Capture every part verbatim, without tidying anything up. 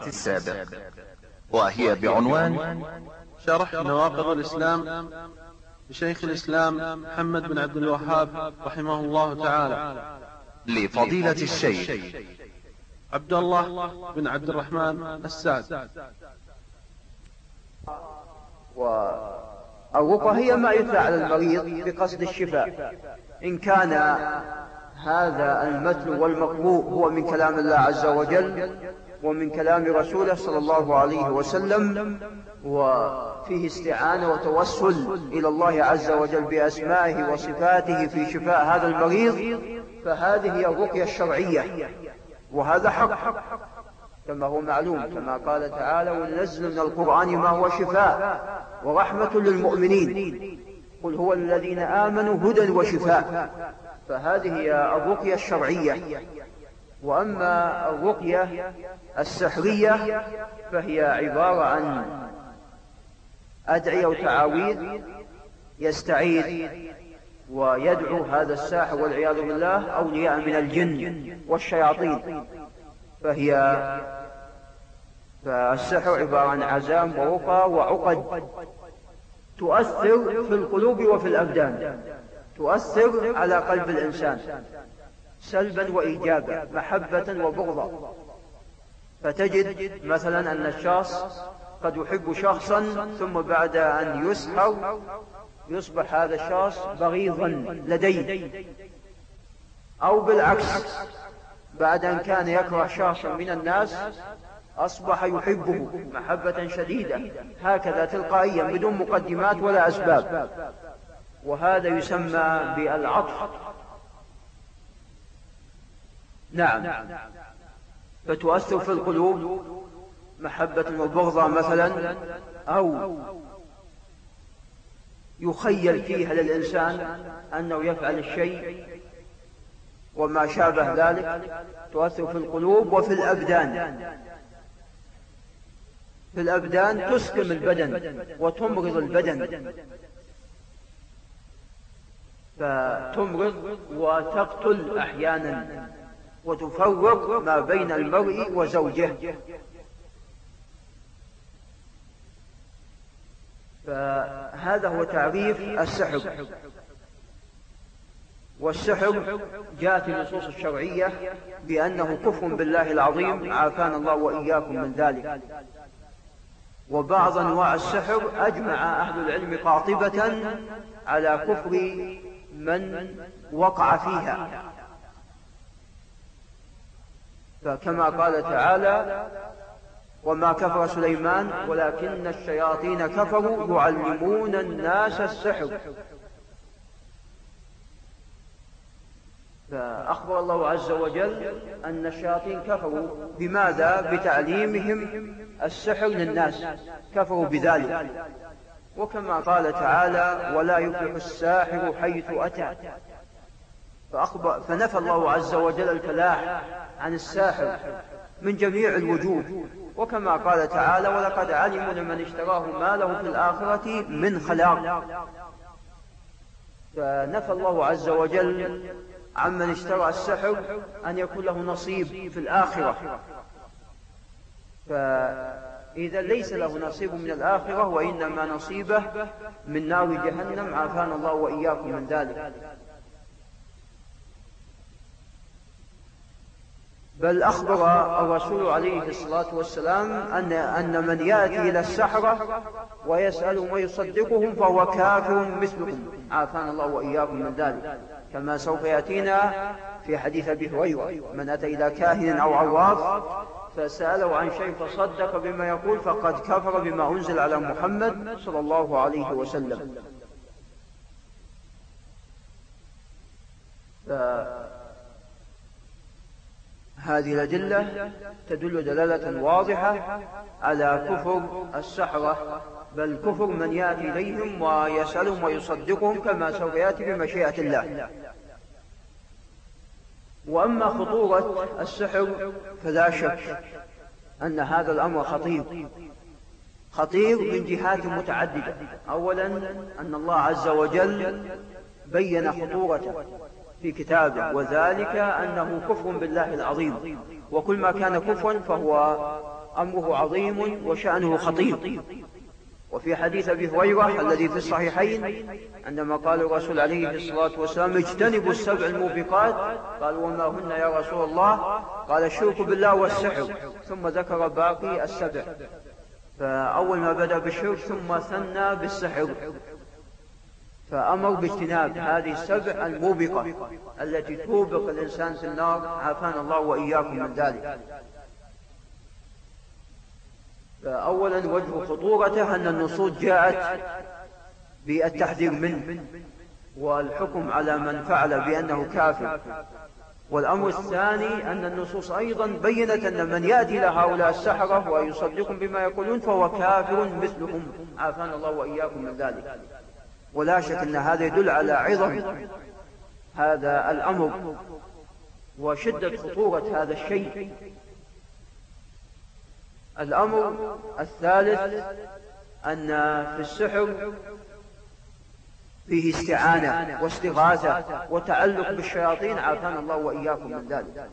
السابق، وهي بعنوان شرح نواقض الإسلام لشيخ الإسلام محمد بن عبد الوهاب رحمه الله تعالى، لفضيلة الشيخ عبد الله بن عبد الرحمن السعد. والرقى هي ما يتلى على المريض بقصد الشفاء، إن كان هذا المتلو والمقروء هو من كلام الله عز وجل ومن كلام رسوله صلى الله عليه وسلم، وفيه استعانة وتوسل إلى الله عز وجل بأسمائه وصفاته في شفاء هذا المريض، فهذه هي الرقية الشرعية، وهذا حق كما هو معلوم، كما قال تعالى: وننزل من القرآن ما هو شفاء ورحمة للمؤمنين، قل هو الذين آمنوا هدى وشفاء. فهذه هي الرقية الشرعية. وأما الرقية السحرية فهي عبارة عن أدعية وتعاويذ يستعيذ ويدعو هذا الساحر والعياذ بالله أولياء من الجن والشياطين. فهي فالسحر عبارة عن عزام ورقى وعقد تؤثر في القلوب وفي الأبدان، تؤثر على قلب الإنسان سلبا وإيجابا، محبة وبغضا. فتجد مثلا أن الشخص قد يحب شخصا ثم بعد أن يسحر يصبح هذا الشخص بغيضا لديه، أو بالعكس، بعد أن كان يكره شخصا من الناس أصبح يحبه محبة شديدة، هكذا تلقائيا بدون مقدمات ولا أسباب. وهذا يسمى بالعطف. نعم، فتؤثر في القلوب محبة وبغضة مثلا، أو يخيل فيها للإنسان أنه يفعل الشيء وما شابه ذلك. تؤثر في القلوب وفي الأبدان. في الأبدان تسقم البدن وتمرض البدن، فتمرض وتقتل أحيانا وتفرق ما بين المرء وزوجه. فهذا هو تعريف السحر. والسحر جاءت النصوص الشرعية بأنه كفر بالله العظيم، عافانا الله وإياكم من ذلك. وبعض أنواع السحر أجمع أهل العلم قاطبة على كفر من وقع فيها، فكما قال تعالى: وما كفر سليمان ولكن الشياطين كفروا يعلمون الناس السحر. فأخبر الله عز وجل أن الشياطين كفروا. بماذا؟ بتعليمهم السحر للناس، كفروا بذلك. وكما قال تعالى: ولا يفلح الساحر حيث أتى. فأخبر فنفى الله عز وجل الفلاح عن الساحر من جميع الوجوه. وكما قال تعالى: ولقد علموا لمن اشتراه ما له في الآخرة من خلاق. فنفى الله عز وجل عمن اشترى السحر أن يكون له نصيب في الآخرة، فإذا ليس له نصيب من الآخرة، وإنما نصيبه من نار جهنم، عافانا الله وإياكم من ذلك. بل أخبر الرسول عليه الصلاة والسلام أن, أن من يأتي إلى السحرة ويسألهم ويصدقهم فهو كافر مثلكم، عافانا الله وإياكم من ذلك، كما سوف يأتينا في حديث أبي هريرة: من أتى إلى كاهن أو عراف فسأله عن شيء فصدق بما يقول فقد كفر بما أنزل على محمد صلى الله عليه وسلم. هذه الأدلة تدل دلالة واضحة على كفر السحرة، بل كفر من يأتي إليهم ويسألهم ويصدقهم، كما سوف يأتي بمشيئة الله. وأما خطورة السحر فلا شك أن هذا الأمر خطير، خطير من جهات متعددة. أولا أن الله عز وجل بين خطورته في كتابه، وذلك أنه كفر بالله العظيم، وكل ما كان كفرا فهو أمره عظيم وشأنه خطير. وفي حديث أبي هريرة الذي في الصحيحين عندما قال الرسول عليه الصلاة والسلام اجتنبوا السبع الموبقات، قال وما هن يا رسول الله؟ قال الشرك بالله والسحر، ثم ذكر باقي السبع. فأول ما بدأ بالشرك ثم ثنى بالسحر، فأمر باجتناب هذه السبع الموبقة التي توبق الإنسان في النار، عافانا الله وإياكم من ذلك. فأولا وجه خطورته أن النصوص جاءت بالتحذير منه والحكم على من فعل بأنه كافر. والأمر الثاني أن النصوص أيضا بيّنت أن من يأتي لهؤلاء السحرة ويصدقهم بما يقولون فهو كافر مثلهم، عافانا الله وإياكم من ذلك. ولا شك أن هذا يدل على عظم هذا الأمر وشدة خطورة هذا الشيء. الأمر الثالث أن في السحر فيه استعانة واستغاثة وتعلق بالشياطين، عافانا الله وإياكم من ذلك.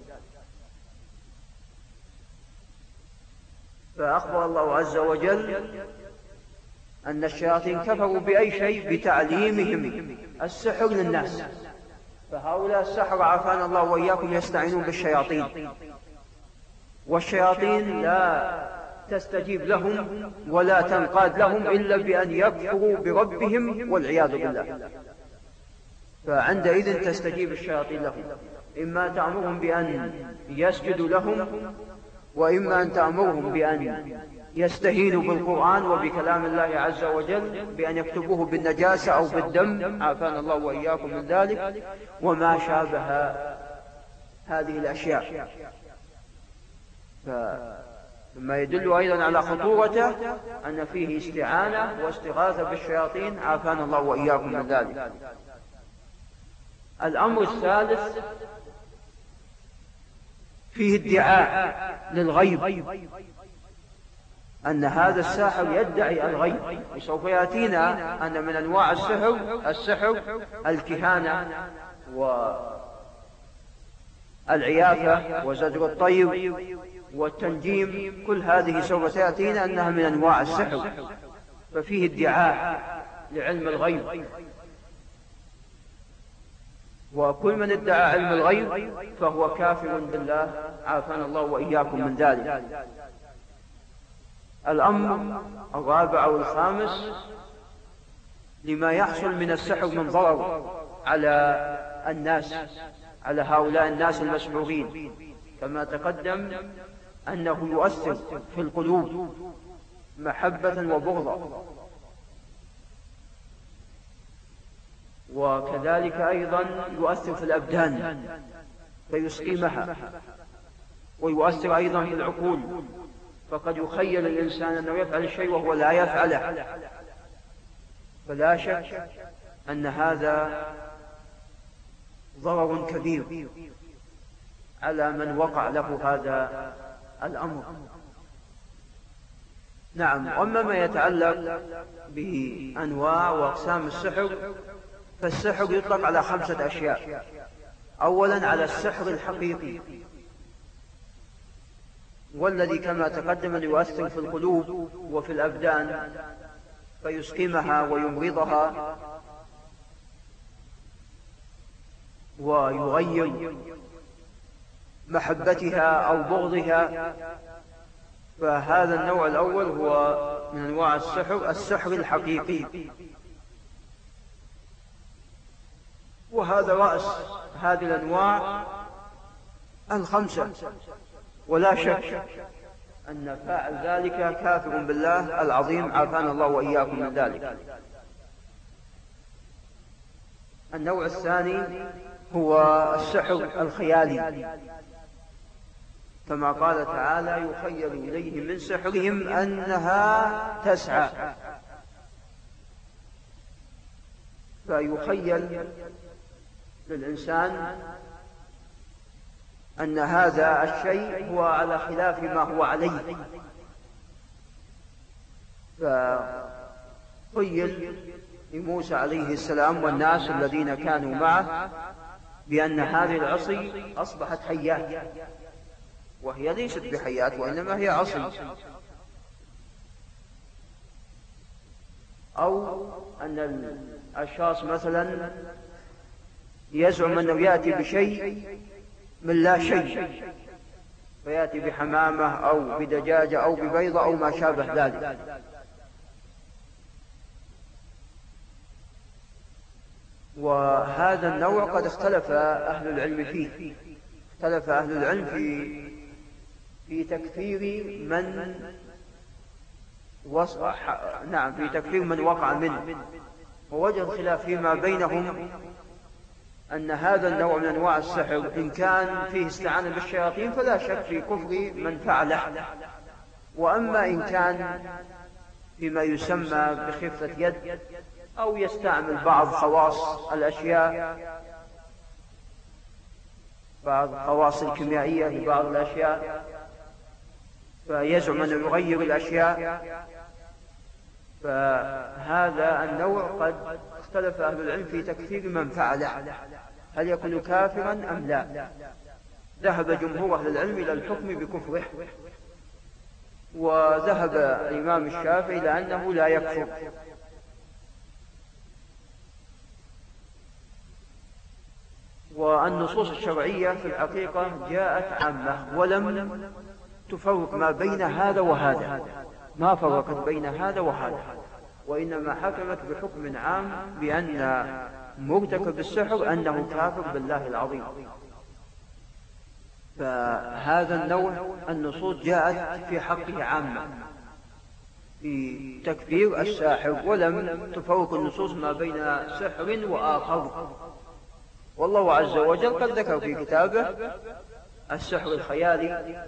فأخبر الله عز وجل أن الشياطين كفروا بأي شيء؟ بتعليمهم السحر للناس. فهؤلاء السحرة عافانا الله وإياكم يستعينون بالشياطين، والشياطين لا تستجيب لهم ولا تنقاد لهم إلا بأن يكفروا بربهم والعياذ بالله. فعندئذ تستجيب الشياطين لهم، إما تأمرهم بأن يسجدوا لهم، وإما أن تأمرهم بأن يستهينوا بالقرآن وبكلام الله عز وجل، بأن يكتبوه بالنجاسة أو بالدم، عافانا الله وإياكم من ذلك، وما شابه هذه الأشياء. فما يدل أيضا على خطورته أن فيه استعانة واستغاثة بالشياطين، عافانا الله وإياكم من ذلك. الأمر الثالث فيه ادعاء للغيب، أن هذا الساحر يدعي الغيب. وسوف يأتينا أن من أنواع السحر السحر الكهانة والعيافة وزجر الطير والتنجيم، كل هذه سوف تأتينا أنها من أنواع السحر. ففيه ادعاء لعلم الغيب، وكل من ادعى علم الغيب فهو كافر بالله، عافانا الله وإياكم من ذلك. الأمر الرابع والخامس لما يحصل من السحر من ضرر على الناس، على هؤلاء الناس المسحورين، كما تقدم أنه يؤثر في القلوب محبة وبغضا، وكذلك أيضا يؤثر في الأبدان فيسقمها، ويؤثر أيضا في العقول، فقد يخيل الإنسان أنه يفعل الشيء وهو لا يفعله. فلا شك أن هذا ضرر كبير على من وقع له هذا الأمر. نعم. وأما ما يتعلق بأنواع وأقسام السحر، فالسحر يطلق على خمسة أشياء. أولا على السحر الحقيقي، والذي كما تقدم يؤثر في القلوب وفي الأبدان فيسقمها ويمرضها ويغير محبتها أو بغضها. فهذا النوع الأول هو من أنواع السحر السحر الحقيقي، وهذا رأس هذه الأنواع الخمسة. ولا شك أن فاعل ذلك كافر بالله العظيم، عافانا الله وإياكم من ذلك. النوع الثاني هو السحر الخيالي، كما قال تعالى يخيل إليه من سحرهم أنها تسعى. فيخيل للإنسان أن هذا الشيء هو على خلاف ما هو عليه، فخيل لموسى عليه السلام والناس الذين كانوا معه بأن هذه العصي أصبحت حيات، وهي ليست بحياة وإنما هي عصي، أو أن الأشخاص مثلا يزعم أنه يأتي بشيء من لا شيء، فيأتي بحمامة أو بدجاجة أو ببيضة أو ما شابه ذلك. وهذا النوع قد اختلف أهل العلم فيه، اختلف أهل العلم في في تكفير من وص... نعم في تكفير من وقع منه. ووجه الخلاف فيما بينهم أن هذا النوع من أنواع السحر إن كان فيه استعانة بالشياطين فلا شك في كفر من فعله، وأما إن كان فيما يسمى بخفة يد أو يستعمل بعض خواص الأشياء، بعض الخواص الكيميائية لبعض الأشياء، فيزعم أنه يغير الأشياء، فهذا النوع قد اختلف أهل العلم في تكفير من فعله، هل يكون كافرا أم لا. ذهب جمهور أهل العلم إلى الحكم بكفره، وذهب الإمام الشافعي إلى أنه لا يكفر. والنصوص الشرعية في الحقيقة جاءت عامة ولم تفرق ما بين هذا وهذا، ما فرقت بين هذا وهذا، وإنما حكمت بحكم عام بأن مرتكب السحر أنه كافر بالله العظيم. فهذا النوع النصوص جاءت في حقه عامة في تكفير الساحر، ولم تفرق النصوص ما بين سحر وآخر. والله عز وجل قد ذكر في كتابه السحر الخيالي،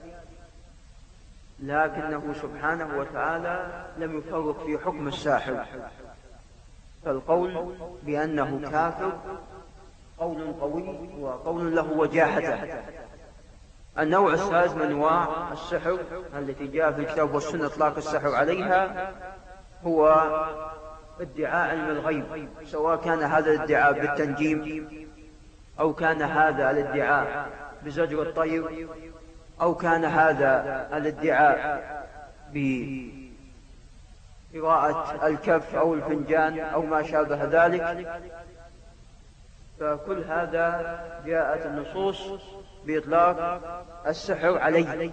لكنه سبحانه وتعالى لم يفرق في حكم الساحر، فالقول بأنه كافر قول قوي وقول له وجاهته. النوع الثالث من أنواع السحر التي جاء في الكتاب والسنة إطلاق السحر عليها هو ادعاء علم الغيب، سواء كان هذا الادعاء بالتنجيم، أو كان هذا الادعاء بزجر الطير، أو كان هذا الادعاء بقراءة الكف أو الفنجان أو ما شابه ذلك. فكل هذا جاءت النصوص بإطلاق السحر عليه.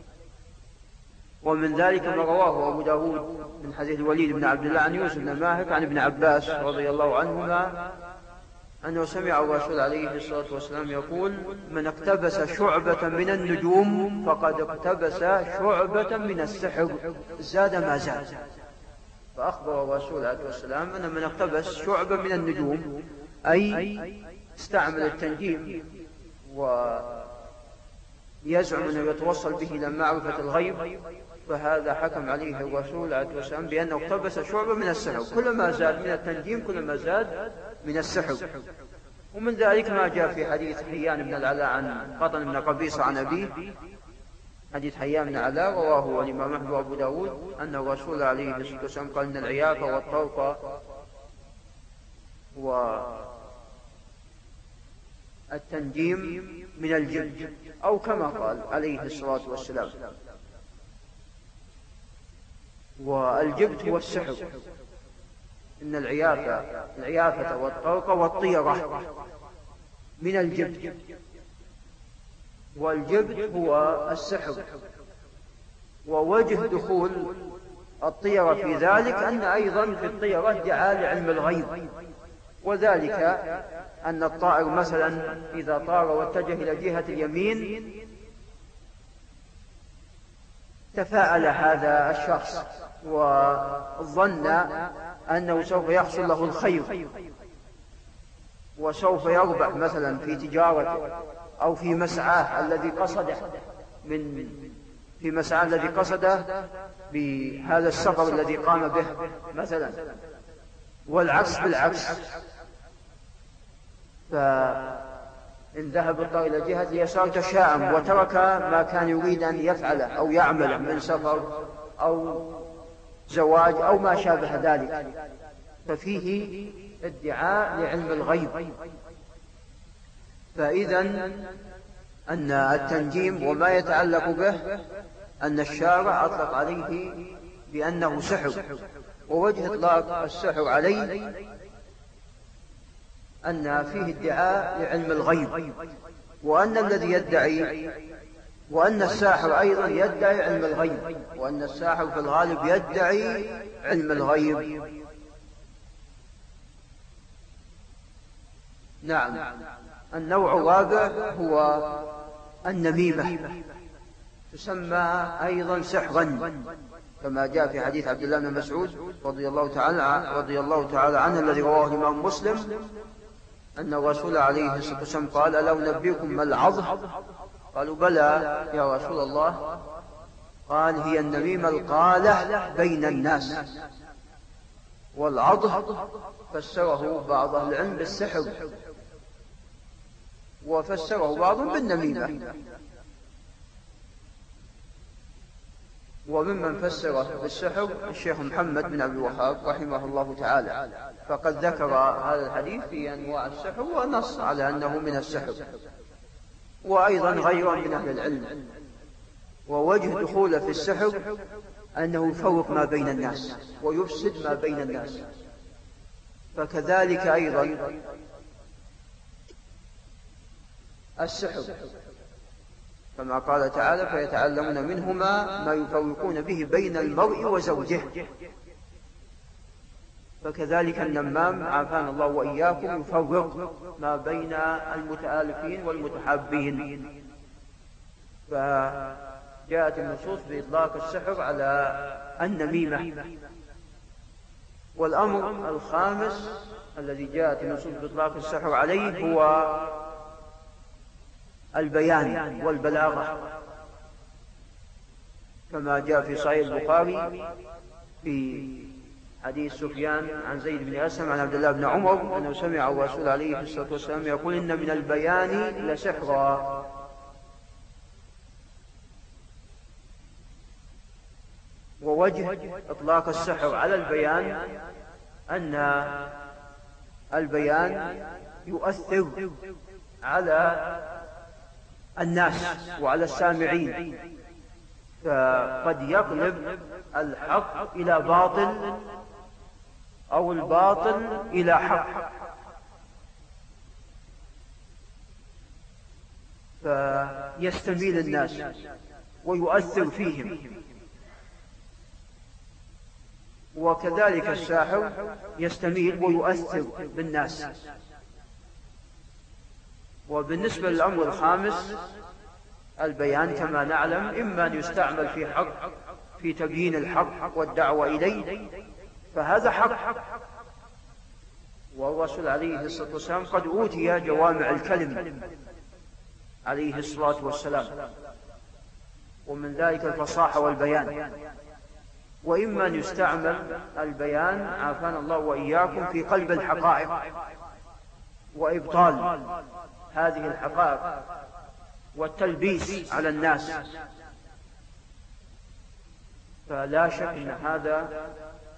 ومن ذلك ما رواه أبو داود من حديث الوليد بن عبد الله عن يوسف بن ماهك عن ابن عباس رضي الله عنهما أنه سمع الرسول عليه الصلاة والسلام يقول: من اقتبس شعبة من النجوم فقد اقتبس شعبة من السحر زاد ما زاد. فأخبر الرسول عليه والسلام أن من اقتبس شعبة من النجوم أي استعمل التنجيم ويزعم أنه يتوصل به إلى معرفة الغيب، فهذا حكم عليه الرسول عليه والسلام بأنه اقتبس شعبة من السحر، كلما زاد من التنجيم كلما زاد من السحر. ومن ذلك ما جاء في حديث حيان بن العلاء عن قطن بن قبيصة عن أبيه، حديث حيان بن العلاء رواه الإمام أحمد وأبو داود أن الرسول عليه الصلاة والسلام قال إن العيافة والطرق والتنجيم من الجبت، أو كما قال عليه الصلاة والسلام. والجبت هو السحر، إن العيافة العيافة والطرق والطيرة من الجبت، والجبت هو السحر. ووجه دخول الطيرة في ذلك أن أيضا في الطيرة ادعاء لعلم الغيب، وذلك أن الطائر مثلا إذا طار واتجه إلى جهة اليمين تفاءل هذا الشخص وظن أنه سوف يحصل له الخير وسوف يربح مثلا في تجارته أو في مسعاه الذي قصده من في مسعاه الذي قصده بهذا السفر الذي قام به مثلا، والعكس بالعكس. فإن ذهب الطائر إلى جهة اليسار تشاءم وترك ما كان يريد أن يفعله أو يعمله من سفر أو زواج أو ما شابه ذلك، ففيه ادعاء لعلم الغيب. فإذا أن التنجيم وما يتعلق به أن الشارع أطلق عليه بأنه سحر، ووجه إطلاق السحر عليه أن فيه ادعاء لعلم الغيب، وأن الذي يدعي وأن الساحر أيضا يدعي علم الغيب، وأن الساحر في الغالب يدعي علم الغيب. نعم. النوع الرابع هو النميمة، تسمى أيضا سحرا، كما جاء في حديث عبد الله بن مسعود رضي الله تعالى رضي الله تعالى عنه الذي رواه الإمام مسلم أن الرسول عليه الصلاة والسلام قال: ألا أنبئكم ما العض؟ قالوا: بلى يا رسول الله. قال: هي النميمة القالة بين الناس. والعض فسره بعض أهل العلم بالسحر، وفسره بعضهم بالنميمة. وممن فسره بالسحر الشيخ محمد بن عبد الوهاب رحمه الله تعالى، فقد ذكر هذا الحديث في أنواع السحر ونص على أنه من السحر، وأيضا غيره من أهل العلم. ووجه دخوله في السحر أنه يفرق ما بين الناس ويفسد ما بين الناس. فكذلك أيضا السحر، كما قال تعالى: فيتعلمون منهما ما يفرقون به بين المرء وزوجه. فكذلك النمام عافانا الله وإياكم يفرق ما بين المتآلفين والمتحابين. فجاءت النصوص بإطلاق السحر على النميمة. والأمر الخامس الذي جاءت النصوص بإطلاق السحر عليه هو البيان والبلاغة، كما جاء في صحيح البخاري في حديث سفيان عن زيد بن أسلم عن عبد الله بن عمر أنه سمع الرسول عليه الصلاة والسلام يقول: إن من البيان لسحرا. ووجه إطلاق السحر على البيان أن البيان يؤثر على الناس وعلى السامعين، فقد يقلب الحق إلى باطل أو الباطل إلى حق، فيستميل الناس ويؤثر فيهم. وكذلك الساحر يستميل ويؤثر بالناس. وبالنسبة للأمر الخامس البيان كما نعلم إما أن يستعمل في حق في تبيين الحق والدعوة إليه، فهذا حق، والرسول عليه الصلاة والسلام قد أوتي جوامع الكلم عليه الصلاة والسلام، ومن ذلك الفصاحة والبيان. وإما أن يستعمل البيان عافانا الله وإياكم في قلب الحقائق وإبطال هذه الحقائق والتلبيس على الناس، فلا شك أن هذا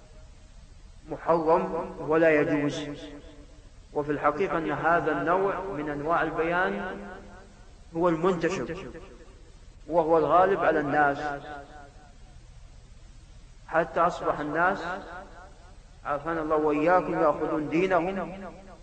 محرم ولا يجوز. وفي الحقيقة أن هذا النوع من أنواع البيان هو المنتشر وهو الغالب على الناس، حتى أصبح الناس عافانا الله وإياكم يأخذون دينهم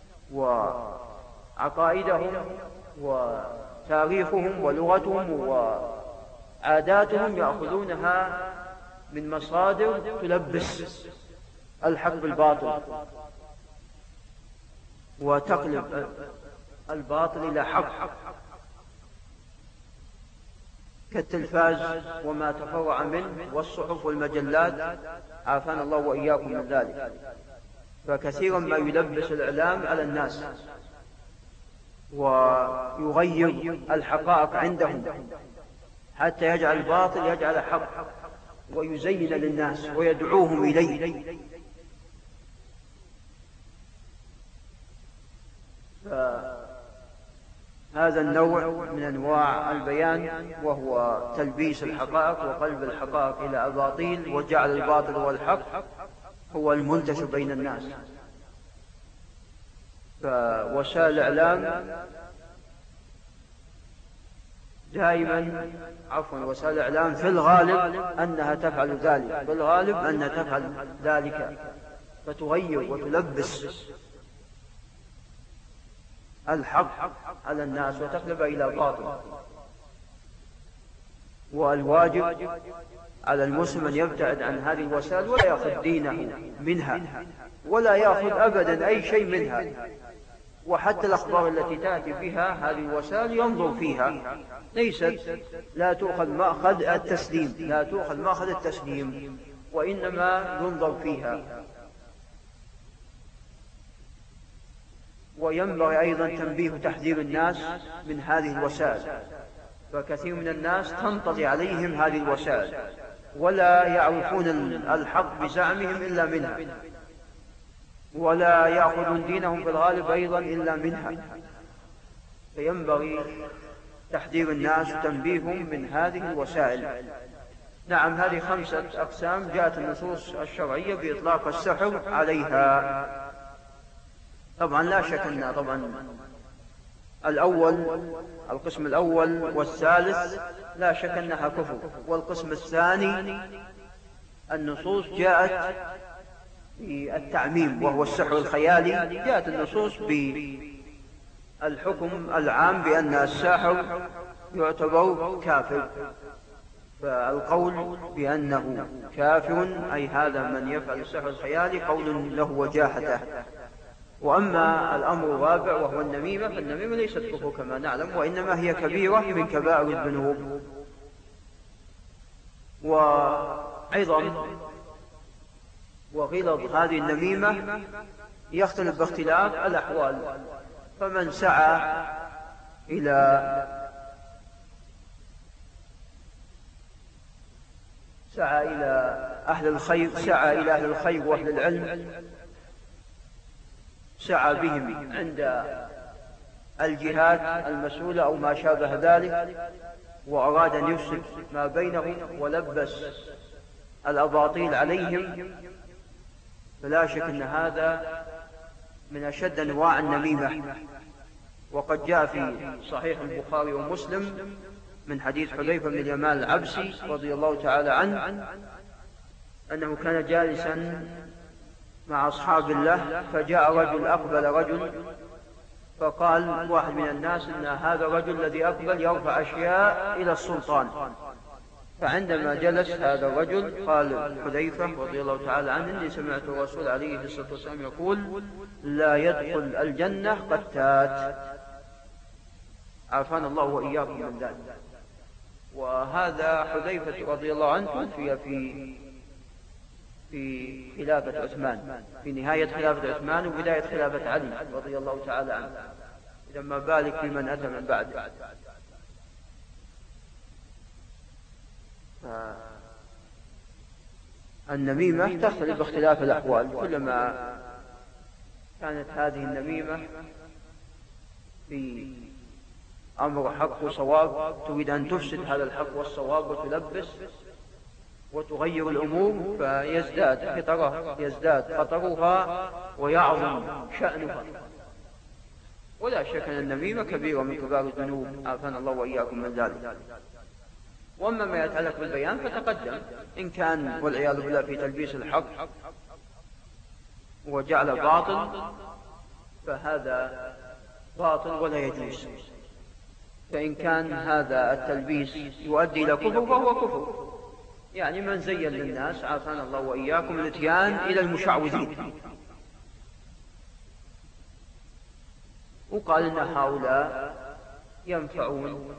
وعقائدهم وتاريخهم ولغتهم وعاداتهم يأخذونها من مصادر تلبس الحق بالباطل وتقلب الباطل إلى حق، كالتلفاز وما تفرع منه والصحف والمجلات عافانا الله وإياكم من ذلك. فكثيرا ما يلبس الإعلام على الناس ويغير الحقائق عندهم حتى يجعل الباطل يجعل حق ويزين للناس ويدعوهم إليه. هذا النوع من أنواع البيان وهو تلبيس الحقائق وقلب الحقائق إلى أباطيل وجعل الباطل والحق هو المنتشر بين الناس. فوسائل الإعلام دائما عفوا وسائل الإعلام في الغالب أنها تفعل ذلك، في الغالب أنها تفعل ذلك فتغير وتلبس الحق على الناس وتقلب إلى باطل. والواجب على المسلم أن يبتعد عن هذه الوسائل ولا يأخذ دينه منها، ولا يأخذ أبدا أي شيء منها. وحتى الأخبار التي تأتي بها هذه الوسائل ينظر فيها، ليست لا تؤخذ مأخذ التسليم، لا تؤخذ مأخذ التسليم، وإنما ينظر فيها. وينبغي أيضا تنبيه تحذير الناس من هذه الوسائل، فكثير من الناس تنطلي عليهم هذه الوسائل ولا يعرفون الحق بزعمهم إلا منها، ولا يأخذون دينهم في الغالب أيضا إلا منها. فينبغي تحذير الناس وتنبيههم من هذه الوسائل. نعم، هذه خمسة أقسام جاءت النصوص الشرعية بإطلاق السحر عليها. طبعا لا شك أن طبعا الأول القسم الأول والثالث لا شك أنها كفر، والقسم الثاني النصوص جاءت بالتعميم وهو السحر الخيالي، جاءت النصوص بالحكم العام بأن الساحر يعتبر كافر، فالقول بأنه كافر أي هذا من يفعل السحر الخيالي قول له وجاحته. وأما الأمر الرابع وهو النميمة، فالنميمة ليست كفر كما نعلم، وإنما هي كبيرة من كبائر الذنوب. وأيضا وغلظ هذه النميمة يختلف باختلاف الأحوال، فمن سعى إلى سعى إلى أهل الخير سعى إلى أهل الخير وأهل العلم، سعى بهم عند الجهات المسؤولة أو ما شابه ذلك، وأراد أن يفسد ما بينهم ولبس الأباطيل عليهم، فلا شك أن هذا من أشد أنواع النميمة. وقد جاء في صحيح البخاري ومسلم من حديث حذيفة بن اليمان العبسي رضي الله تعالى عنه أنه كان جالسا مع أصحاب الله، فجاء رجل أقبل رجل فقال واحد من الناس إن هذا الرجل الذي أقبل يرفع أشياء إلى السلطان. فعندما جلس هذا الرجل قال حذيفة رضي الله تعالى عنه إني سمعت الرسول عليه الصلاة والسلام يقول لا يدخل الجنة قتات، عافانا الله وإياكم من ذلك. وهذا حذيفة رضي الله عنه توفي في في خلافة عثمان، في نهاية خلافة عثمان وبداية خلافة علي رضي الله تعالى عنه، إذا ما بالك بمن أتى من بعده. النميمة تختلف باختلاف الأحوال، كلما كانت هذه النميمة في أمر حق وصواب تريد أن تفسد هذا الحق والصواب وتلبس وتغير الأمور، فيزداد خطرها يزداد خطرها ويعظم شأنها. ولا شك أن النميمة كبيرة من كبار الذنوب، عافانا الله وإياكم من ذلك. وأما ما يتعلق بالبيان فتقدم، إن كان والعياذ بالله في تلبيس الحق وجعل باطل فهذا باطل ولا يجوز، فإن كان هذا التلبيس يؤدي إلى كفر فهو كفر، يعني من زين للناس عافانا الله وإياكم الاتيان إلى المشعوذين وقال إن هؤلاء ينفعون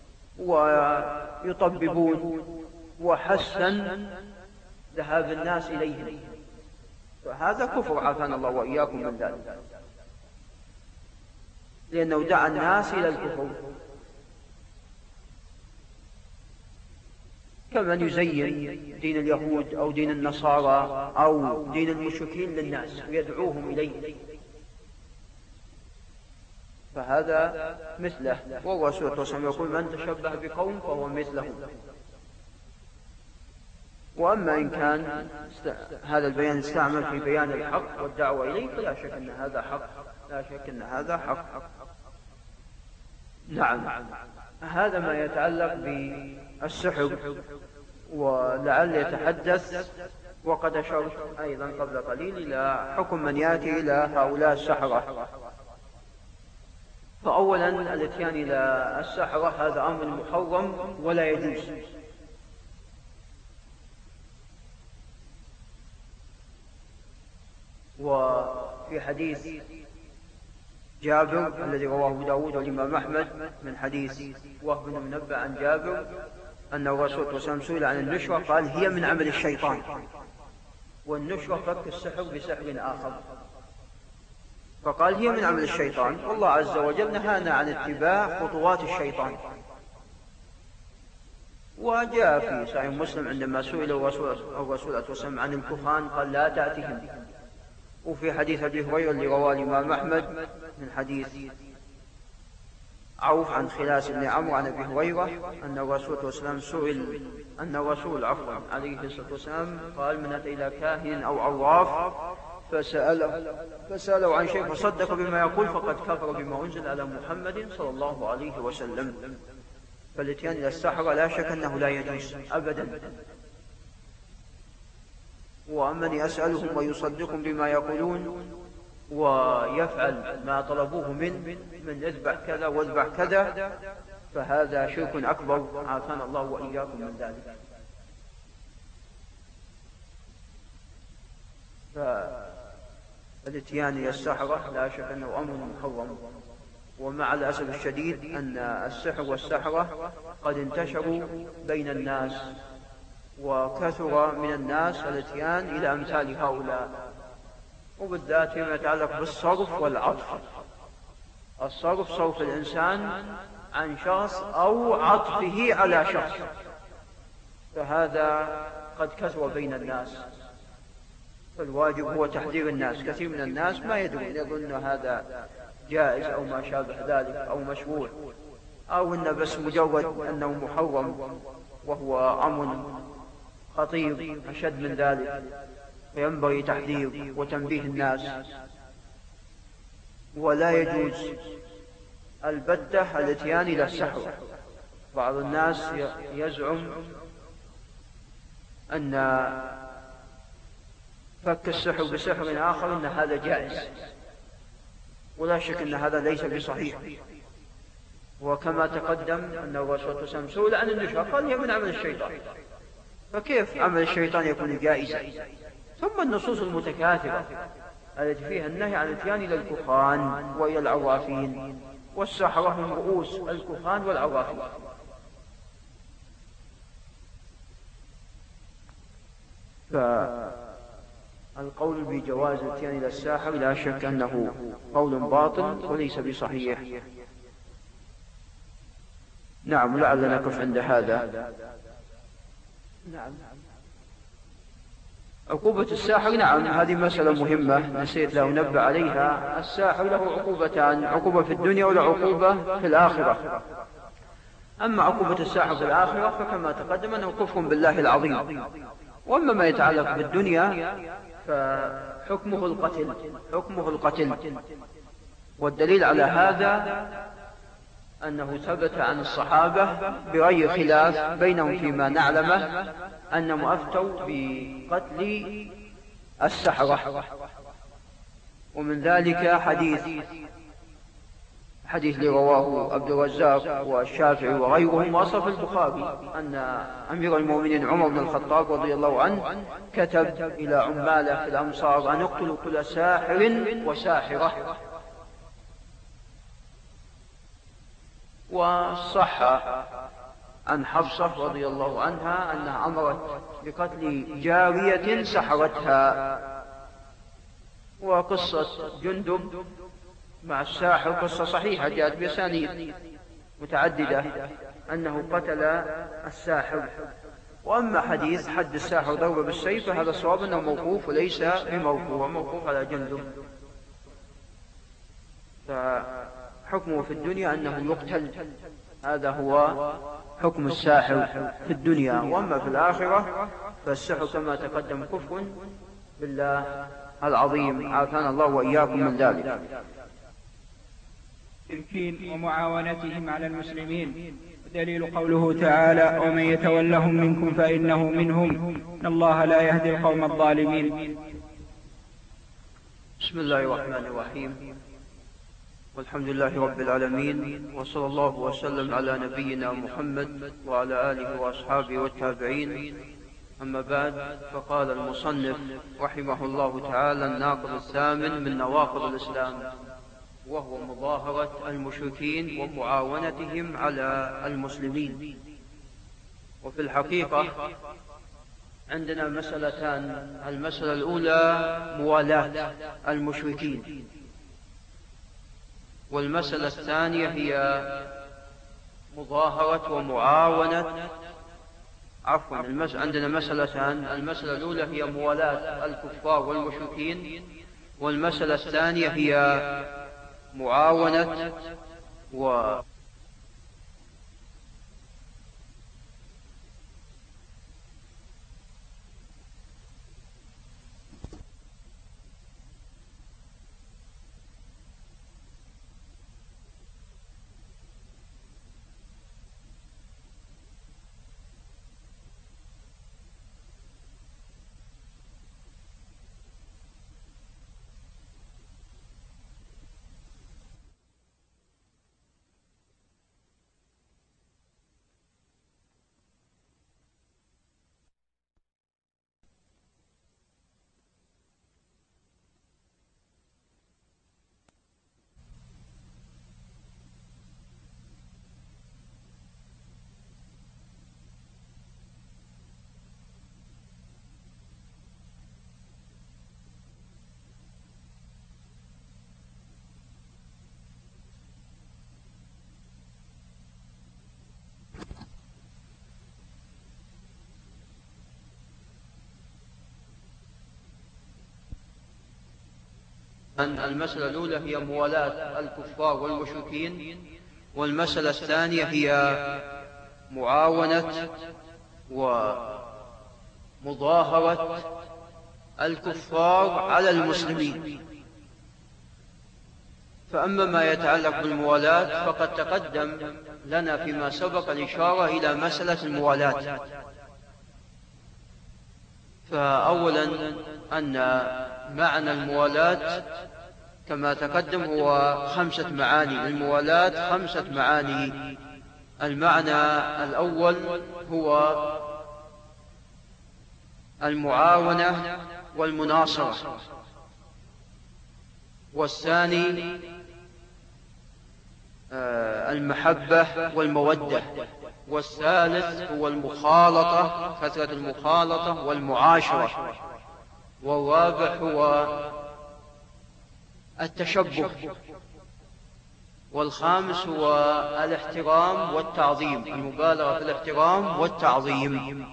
ويطببون وحسن ذهاب الناس إليهم، فهذا كفر عافانا الله وإياكم من ذلك، لأنه دعا الناس إلى الكفر، كمن يزين دين اليهود أو دين النصارى أو دين المشركين للناس ويدعوهم إليه، فهذا مثله. والرسول صلى الله عليه وسلم يقول من تشبه بقوم فهو مثلهم. وأما إن كان هذا البيان استعمل في بيان الحق والدعوة إليه فلا شك أن هذا حق، لا شك أن هذا حق. نعم. هذا ما يتعلق بالسحر، ولعل يتحدث وقد أشرت أيضا قبل قليل إلى حكم من يأتي إلى هؤلاء السحرة. فأولا الاتيان إلى السحرة هذا أمر محرم ولا يجوز، وفي حديث جابر الذي رواه أبو داود والإمام أحمد من حديث وهب بن منبه عن جابر أن الرسول صلى الله عليه وسلم سئل عن النشوة قال هي من عمل الشيطان، والنشوة فك السحر بسحر آخر، فقال هي من عمل الشيطان، والله عز وجل نهانا عن اتباع خطوات الشيطان. وجاء في صحيح مسلم عندما سئل الرسول صلى الله عليه وسلم عن الكهان قال لا تأتهم. وفي حديث أبي هريرة اللي رواه الإمام أحمد من حديث عوف عن خلاس بن عمرو عن أبي هريرة أن الرسول صلى الله عليه وسلم سئل أن الرسول عفوا عليه الصلاة والسلام قال من أتى إلى كاهن أو عراف فسأله فسأله عن شيء فصدق بما يقول فقد كفر بما أنزل على محمد صلى الله عليه وسلم. فالاتيان إلى السحرة لا شك أنه لا يجوز أبدا، وأمن يسألهم ويصدقهم بما يقولون ويفعل ما طلبوه من من اذبح كذا واذبح كذا فهذا شرك أكبر، عافانا الله وإياكم من ذلك. فالاتيان إلى السحرة لا شك أنه أمر محرم، ومع الأسف الشديد أن السحر والسحرة قد انتشروا بين الناس، وكثر من الناس الاتيان إلى أمثال هؤلاء، وبالذات فيما يتعلق بالصرف والعطف. الصرف صرف الإنسان عن شخص أو عطفه على شخص، فهذا قد كثر بين الناس، فالواجب هو تحذير الناس. كثير من الناس ما يدرون، يظن هذا جائز أو ما شابه ذلك أو مشروع، أو إن بس مجرد أنه محرم، وهو أمر خطير أشد من ذلك، فينبغي تحذير وتنبيه الناس. ولا يجوز البتة الاتيان إلى السحر. بعض الناس يزعم أن فك السحر بسحر آخر أن هذا جائز، ولا شك أن هذا ليس بصحيح. وكما تقدم أن الرسول صلى الله عليه وسلم سئل عن النشوة قال هي من عمل الشيطان، فكيف عمل الشيطان يكون جائزا؟ ثم النصوص المتكاثرة التي فيها النهي عن الاتيان إلى الكهان وإلى العرافين، والسحرة هم رؤوس الكهان والعرافين. فالقول بجواز الاتيان إلى الساحر لا شك أنه قول باطل وليس بصحيح. نعم، لعلنا نقف عند هذا. نعم. عقوبة الساحر، نعم هذه مسألة مهمة نسيت لا أنبه عليها. الساحر له عقوبتان، عقوبة في الدنيا ولا عقوبة في الآخرة. أما عقوبة الساحر في الآخرة فكما تقدم أنه كفر بالله العظيم، وأما ما يتعلق بالدنيا فحكمه القتل، حكمه القتل. والدليل على هذا أنه ثبت عن الصحابة بغير خلاف بينهم فيما نعلمه أنهم أفتوا بقتل السحرة. ومن ذلك حديث حديث رواه عبد الرزاق والشافعي وغيرهم، وصف البخاري أن أمير المؤمنين عمر بن الخطاب رضي الله عنه كتب إلى عماله في الأمصار أن اقتلوا كل ساحر وساحرة. وصح عن حفصة رضي الله عنها أنها أمرت بقتل جارية سحرتها. وقصة جندب مع الساحر قصة صحيحة جاءت بأسانيد متعددة أنه قتل الساحر. وأما حديث حد الساحر ضرب بالسيف فهذا الصواب أنه موقوف وليس بمرفوع، موقوف على جندب. فحكمه في الدنيا أنه يقتل، هذا هو حكم الساحر في الدنيا. وأما في الآخرة فالسحر كما تقدم كفر بالله العظيم، عافانا الله وإياكم من ذلك. ومعاونتهم على المسلمين دليل قوله تعالى: ومن يتولهم منكم فإنه منهم، إن الله لا يهدي القوم الظالمين. بسم الله الرحمن الرحيم، والحمد لله رب العالمين، وصلى الله وسلم على نبينا محمد وعلى آله وأصحابه والتابعين. أما بعد، فقال المصنف رحمه الله تعالى: الناقض الثامن من نواقض الإسلام، وهو مظاهرة المشركين ومعاونتهم على المسلمين. وفي الحقيقة عندنا مسألتان: المسألة الأولى موالاة المشركين، والمسألة الثانية هي مظاهرة ومعاونة عفوا المس... عندنا مسألتان: المسألة الأولى هي موالاة الكفار والمشركين، والمسألة الثانية هي معاونة و المسألة الأولى هي موالاة الكفار والمشركين، والمسألة الثانية هي معاونة ومظاهرة الكفار على المسلمين. فأما ما يتعلق بالموالاة فقد تقدم لنا فيما سبق الإشارة إلى مسألة الموالاة. فأولا أن معنى الموالاة كما تقدم هو خمسة معاني. الموالاة خمسة معاني. المعنى الأول هو المعاونة والمناصرة، والثاني المحبة والمودة، والثالث هو المخالطة، كثرة المخالطة والمعاشرة، والرابع هو التشبه، والخامس هو الاحترام والتعظيم، المبالغة في الاحترام والتعظيم.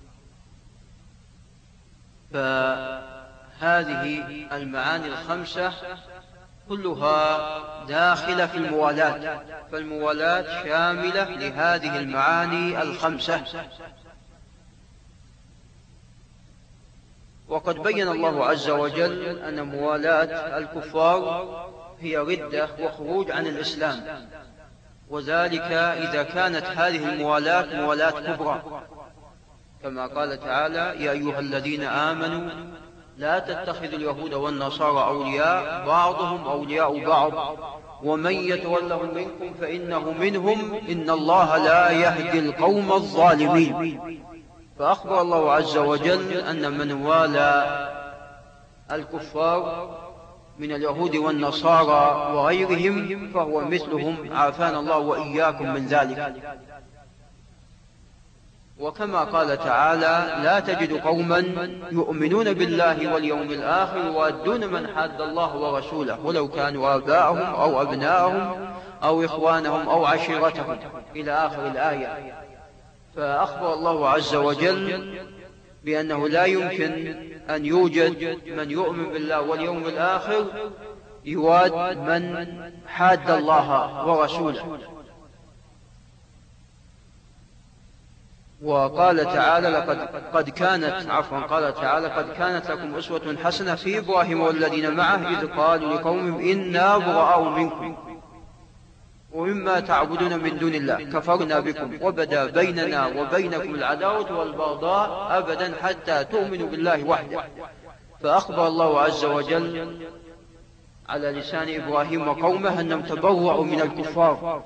فهذه المعاني الخمسة كلها داخلة في الموالاة، فالموالاة شاملة لهذه المعاني الخمسة. وقد بين الله عز وجل أن موالاة الكفار هي ردة وخروج عن الإسلام، وذلك إذا كانت هذه الموالاة موالاة كبرى، كما قال تعالى: يا أيها الذين آمنوا لا تتخذوا اليهود والنصارى أولياء بعضهم أولياء بعض ومن يتولهم منكم فإنه منهم إن الله لا يهدي القوم الظالمين. فأخبر الله عز وجل أن من والى الكفار من اليهود والنصارى وغيرهم فهو مثلهم، عافانا الله وإياكم من ذلك. وكما قال تعالى: لا تجد قوما يؤمنون بالله واليوم الآخر يوادون من حاد الله ورسوله ولو كانوا آباءهم أو أبناءهم أو إخوانهم أو عشيرتهم، إلى آخر الآية. فأخبر الله عز وجل بأنه لا يمكن أن يوجد من يؤمن بالله واليوم الآخر يواد من حاد الله ورسوله. وقال تعالى: لقد قد كانت عفوا قال تعالى: قد كانت لكم أسوة حسنة في إبراهيم والذين معه إذ قالوا لقومهم إنا براء منكم ومما تعبدون من دون الله كفرنا بكم وبدا بيننا وبينكم العداوة والبغضاء أبدا حتى تؤمنوا بالله وحده. فأخبر الله عز وجل على لسان إبراهيم وقومه أنهم تبرؤوا من الكفار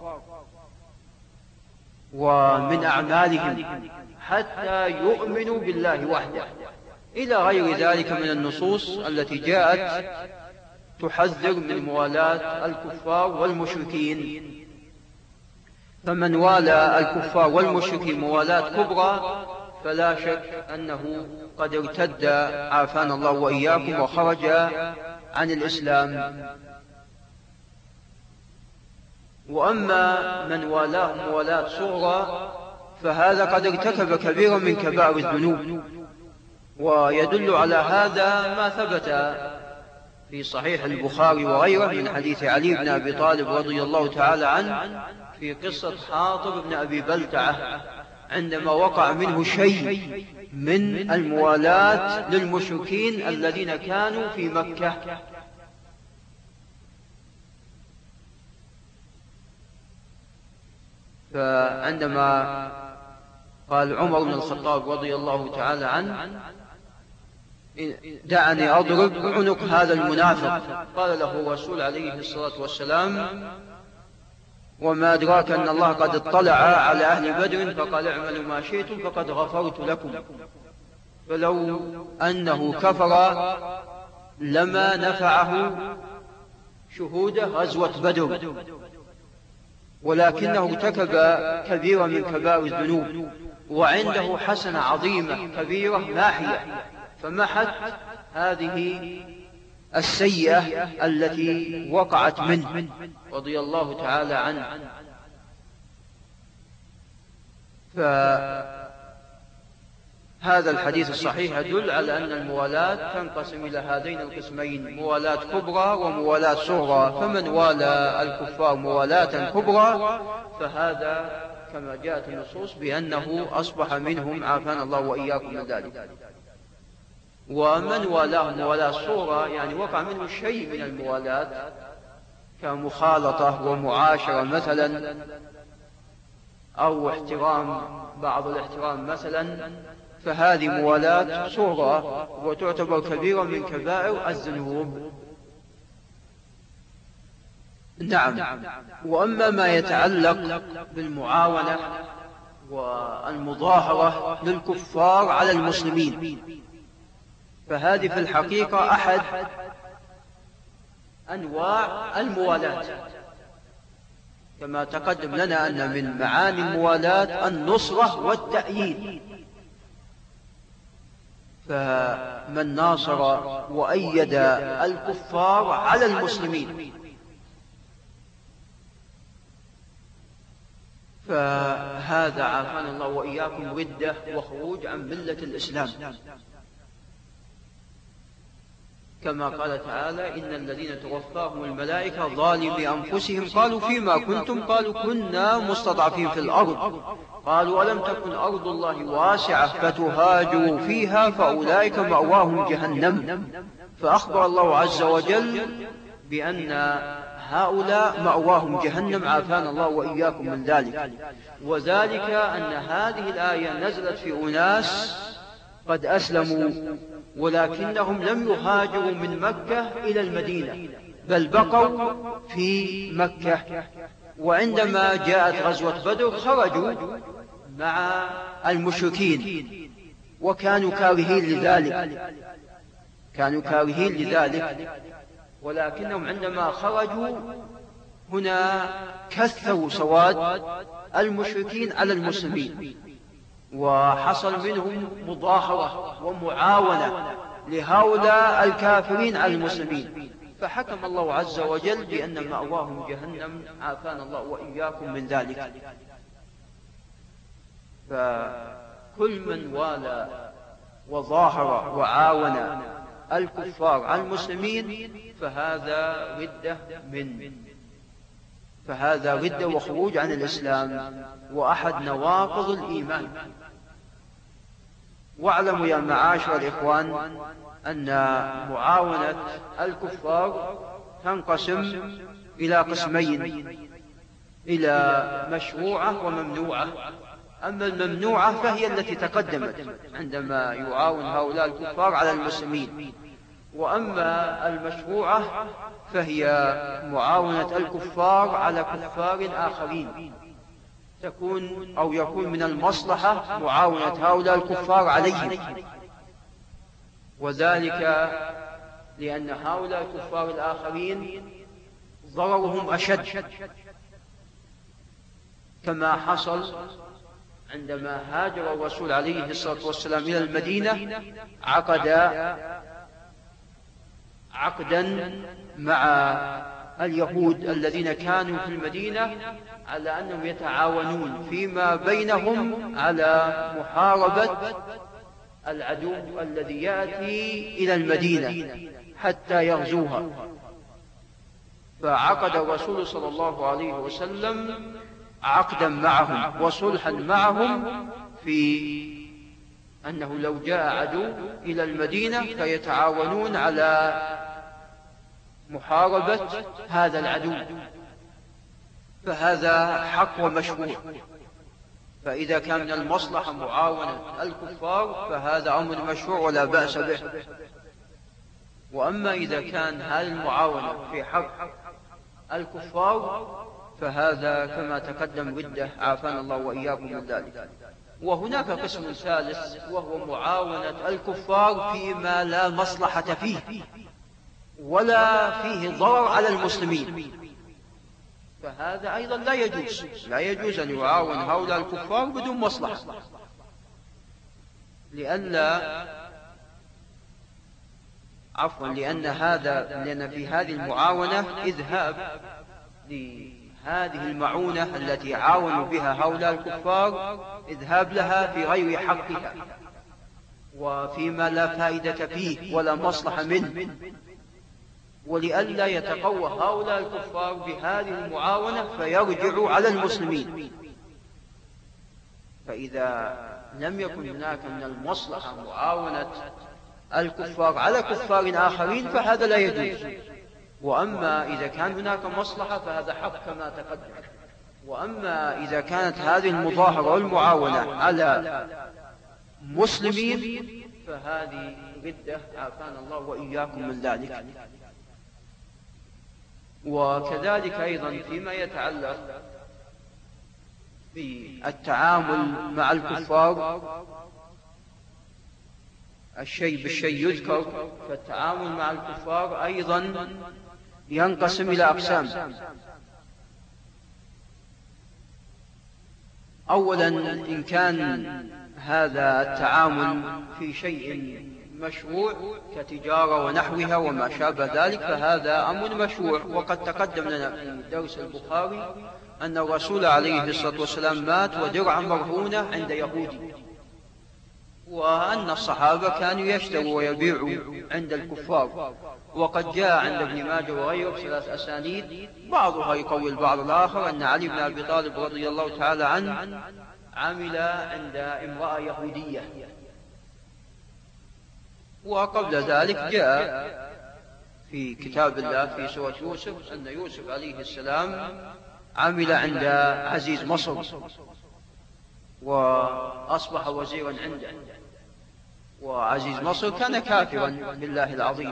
ومن أعمالهم حتى يؤمنوا بالله وحده، إلى غير ذلك من النصوص التي جاءت تحذر من موالاة الكفار والمشركين. فمن والى الكفار والمشركين موالاة كبرى فلا شك أنه قد ارتد عافانا الله وإياكم وخرج عن الإسلام. وأما من والاه موالاة صغرى فهذا قد ارتكب كبيرا من كبائر الذنوب. ويدل على هذا ما ثبت في صحيح البخاري وغيره من حديث علي بن أبي طالب رضي الله تعالى عنه في قصة حاطب بن أبي بلتعة عندما وقع منه شيء من الموالاة للمشركين الذين كانوا في مكة. فعندما قال عمر بن الخطاب رضي الله تعالى عنه دعني أضرب عنق هذا المنافق، قال له الرسول عليه الصلاة والسلام وما أدراك أن الله قد اطلع على أهل بدر فقال اعملوا ما شئتم فقد غفرت لكم. فلو أنه كفر لما نفعه شهود غزوة بدر، ولكنه ارتكب كبيرة من كبائر الذنوب وعنده حسنة عظيمة كبيرة ماحية فمحت هذه السيئة التي وقعت منه رضي الله تعالى عنه. فهذا الحديث الصحيح يدل على أن الموالاة تنقسم إلى هذين القسمين، موالاة كبرى وموالاة صغرى. فمن والى الكفار موالاة كبرى فهذا كما جاءت النصوص بأنه أصبح منهم عافانا الله وإياكم من ذلك. ومن والاه موالاة صغرى يعني وقع منه شيء من الموالاة كمخالطة ومعاشرة مثلا أو احترام بعض الاحترام مثلا، فهذه موالاة صغرى وتعتبر كبيرة من كبائر الذنوب. نعم. وأما ما يتعلق بالمعاونة والمظاهرة للكفار على المسلمين فهذه في الحقيقة أحد أنواع الموالاة، كما تقدم لنا أن من معاني الموالاة النصرة والتأييد. فمن ناصر وأيد الكفار على المسلمين فهذا عافانا الله وإياكم ردة وخروج عن ملة الإسلام، كما قال تعالى إن الذين توفاهم الملائكة ظالمي أنفسهم قالوا فيما كنتم قالوا كنا مستضعفين في الأرض قالوا ألم تكن أرض الله واسعة فتهاجروا فيها فأولئك مأواهم جهنم. فأخبر الله عز وجل بأن هؤلاء مأواهم جهنم عافانا الله وإياكم من ذلك. وذلك أن هذه الآية نزلت في أناس قد أسلموا ولكنهم لم يهاجروا من مكة إلى المدينة بل بقوا في مكة، وعندما جاءت غزوة بدر خرجوا مع المشركين وكانوا كارهين لذلك كانوا كارهين لذلك ولكنهم عندما خرجوا هنا كثروا سواد المشركين على المسلمين وحصل منهم مظاهرة ومعاونة لهؤلاء الكافرين على المسلمين، فحكم الله عز وجل بأن مأواهم جهنم عافانا الله وإياكم من ذلك. فكل من والى وظاهر وعاون الكفار على المسلمين فهذا ردة من فهذا ردة وخروج عن الإسلام وأحد نواقض الإيمان. واعلموا يا معاشر الإخوان أن معاونة الكفار تنقسم إلى قسمين. إلى مشروعة وممنوعة. أما الممنوعة فهي التي تقدمت عندما يعاون هؤلاء الكفار على المسلمين، وأما المشروعة فهي معاونة الكفار على كفار آخرين، تكون أو يكون من المصلحة معاونة هؤلاء الكفار عليهم، وذلك لأن هؤلاء الكفار الآخرين ضررهم أشد، كما حصل عندما هاجر الرسول عليه الصلاة والسلام إلى المدينة، عقد عقدا مع اليهود الذين كانوا في المدينة على أنهم يتعاونون فيما بينهم على محاربة العدو الذي يأتي إلى المدينة حتى يغزوها. فعقد الرسول صلى الله عليه وسلم عقدا معهم وصلحا معهم في أنه لو جاء عدو إلى المدينة فيتعاونون على محاربة هذا العدو، فهذا حق ومشروع. فإذا كان من المصلحة معاونة الكفار فهذا أمر مشروع ولا بأس به. وأما إذا كان هذه المعاونة في حق الكفار فهذا كما تقدم ردة، عافانا الله وإياكم من ذلك. وهناك قسم ثالث وهو معاونة الكفار فيما لا مصلحة فيه ولا فيه ضرر على المسلمين، فهذا أيضا لا يجوز لا يجوز أن يعاون هؤلاء الكفار بدون مصلحة، لأن عفوا لأن هذا لأن في هذه المعاونة إذهاب لهذه المعونة التي عاونوا بها هؤلاء الكفار، إذهاب لها في غير حقها وفيما لا فائدة فيه ولا مصلحة منه، ولئلا يتقوى هؤلاء الكفار بهذه المعاونة فيرجعوا على المسلمين. فإذا لم يكن هناك من المصلحة معاونة الكفار على كفار آخرين فهذا لا يجوز. وأما إذا كان هناك مصلحة فهذا حق كما تقدم. وأما إذا كانت هذه المظاهرة والمعاونة على مسلمين فهذه ردة، عافانا الله وإياكم من ذلك. وكذلك أيضا فيما يتعلق بالتعامل مع الكفار الشيء بالشيء يذكر، فالتعامل مع الكفار أيضا ينقسم إلى أقسام. أولا إن كان هذا التعامل في شيء مشروع كتجارة ونحوها وما شابه ذلك فهذا أمر مشروع. وقد تقدم لنا في درس البخاري أن الرسول عليه الصلاة والسلام مات ودرعا مرهونة عند يهودي، وأن الصحابة كانوا يشتروا ويبيعوا عند الكفار. وقد جاء عند ابن ماجه وغيره ثلاث أسانيد بعضها يقوي البعض الآخر أن علي بن أبي طالب رضي الله تعالى عنه عمل عند امرأة يهودية. وقبل ذلك جاء في كتاب الله في سورة يوسف أن يوسف عليه السلام عمل عند عزيز مصر وأصبح وزيرا عنده، وعزيز مصر كان كافرا بالله العظيم.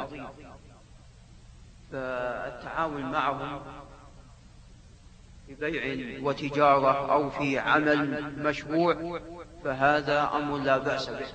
فالتعامل معهم في بيع وتجارة أو في عمل مشروع فهذا أمر لا بأس به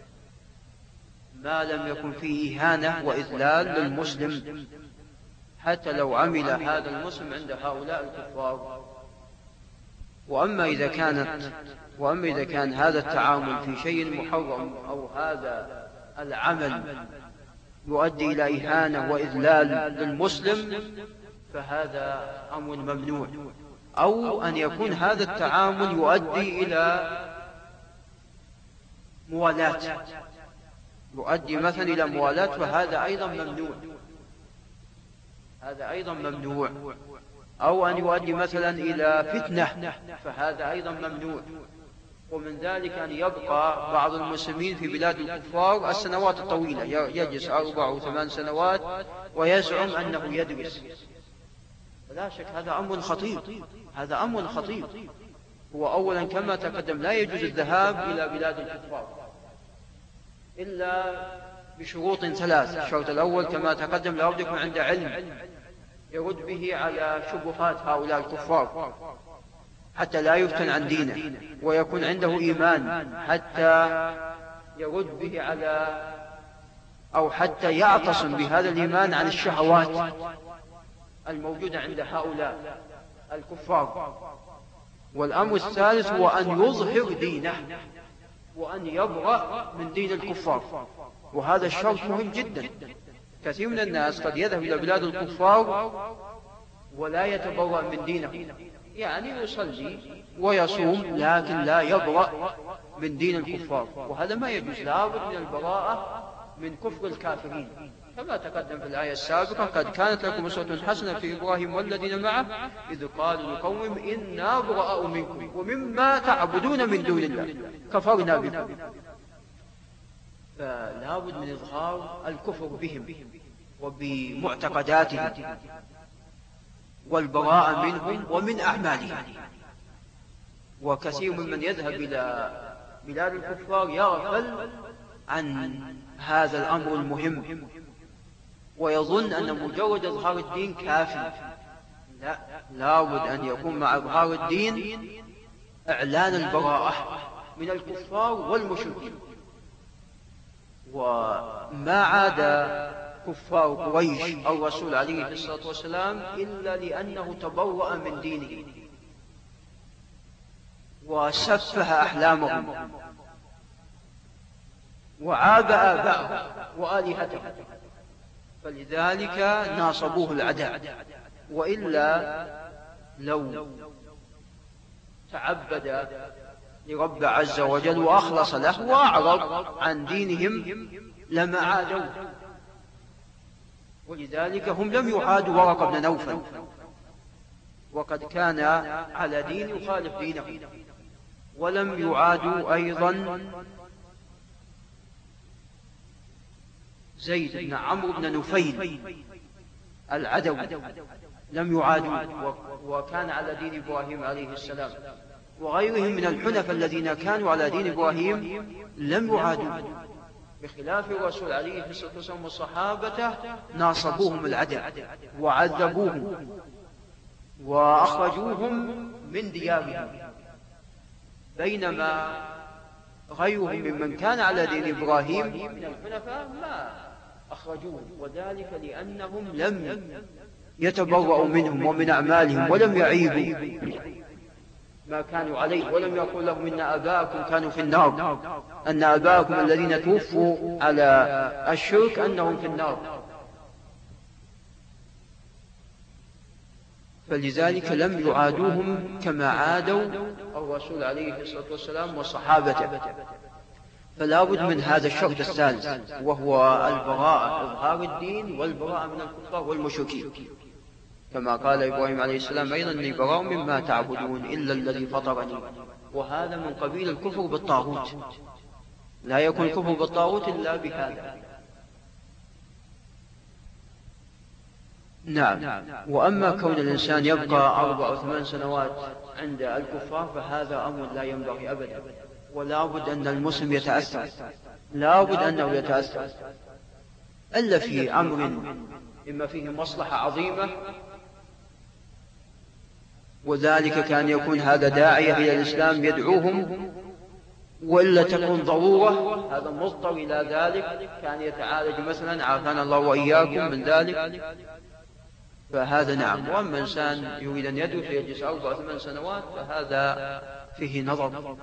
ما لم يكن فيه إهانة وإذلال للمسلم، حتى لو عمل هذا المسلم عند هؤلاء الكفار. وأما إذا كانت وأما إذا كان هذا التعامل في شيء محرم أو هذا العمل يؤدي إلى إهانة وإذلال للمسلم فهذا أمر ممنوع. أو أن يكون هذا التعامل يؤدي إلى موالاة يؤدي مثلا إلى موالاة فهذا أيضا ممنوع هذا أيضا ممنوع. أو أن يؤدي مثلا إلى فتنة فهذا أيضا ممنوع. ومن ذلك أن يبقى بعض المسلمين في بلاد الكفار السنوات الطويلة، يجلس أربع وثمان سنوات ويزعم أنه يدرس. لا شك هذا أمر خطير هذا أمر خطير. هو أولا كما تقدم لا يجوز الذهاب إلى بلاد الكفار إلا بشروط ثلاث. الشرط الأول كما تقدم لا بد يكون عنده علم يرد به على شبهات هؤلاء الكفار حتى لا يفتن عن دينه، ويكون عنده إيمان حتى يرد به على أو حتى يعتصم بهذا الإيمان عن الشهوات الموجودة عند هؤلاء الكفار. والأمر الثالث هو أن يظهر دينه وأن يبرأ من دين الكفار، وهذا الشرط مهم جدا. كثير من الناس قد يذهب إلى بلاد الكفار ولا يتبرأ من دينه، يعني يصلي ويصوم لكن لا يبرأ من دين الكفار، وهذا ما يجوز. لابد من البراءة من كفر الكافرين كما تقدم في الآية السابقة: قد كانت لكم أسوة حسنة في إبراهيم والذين معه إذ قالوا لقومهم إنا براء منكم ومما تعبدون من دون الله كفرنا بكم. فلا بد من إظهار الكفر بهم وبمعتقداتهم والبراءة منهم ومن أعمالهم. وكثير ممن يذهب إلى بلاد الكفار يغفل عن هذا الأمر المهم ويظن أن مجرد إظهار الدين كافي. لا، لابد أن يكون مع إظهار الدين إعلان البراءة من الكفار والمشركين. وما عاد كفار قريش الرسول عليه الصلاة والسلام إلا لأنه تبرأ من دينه وسفه أحلامهم وعاب آباءهم وآلهتهم، فلذلك ناصبوه العداء. وإلا لو تعبد لرب عز وجل وأخلص له وأعرض عن دينهم لما عادوا. ولذلك هم لم يعادوا ورقة بن نوفل، وقد كان على دين يخالف دينه. ولم يعادوا أيضا زيد بن عمرو بن نفيل العدوي، لم يعادوا وكان على دين إبراهيم عليه السلام. وغيرهم من الحنف الذين كانوا على دين إبراهيم لم يعادوا، بخلاف الرسول عليه الصلاة والسلام والصحابة ناصبوهم العداء وعذبوهم وأخرجوهم من ديارهم، بينما غيرهم ممن كان على دين إبراهيم من الحنفاء ما أخرجوهم، وذلك لأنهم لم يتبرؤوا منهم ومن أعمالهم ولم يعيبوا ما كانوا عليه، ولم يقول لهم إن آباءكم كانوا في النار، أن آباءكم الذين توفوا على الشرك أنهم في النار. فلذلك لم يعادوهم كما عادوا الرسول عليه الصلاة والسلام وصحابته. فلا بد من هذا الشرط الثالث وهو البراءة، إظهار الدين والبراءة من الكفار والمشركين، كما قال إبراهيم عليه السلام أيضا: إني براء مما تعبدون إلا الذي فطرني. وهذا من قبيل الكفر بالطاغوت، لا يكون الكفر بالطاغوت إلا بهذا. نعم. وأما كون الإنسان يبقى أربع أو ثمان سنوات عند الكفار فهذا أمر لا ينبغي أبدا، ولا بد أن المسلم يتأثر، لا بد أنه يتأثر إلا في أمر إما فيه مصلحة عظيمة، وذلك كان يكون هذا داعية إلى الإسلام يدعوهم، وإلا تكون ضرورة هذا مضطر إلى ذلك كان يتعالج مثلا، عافانا الله وإياكم من ذلك، فهذا نعم. وأما إنسان يريد أن يدرس يجلس أربع ثمان سنوات فهذا فيه نظر،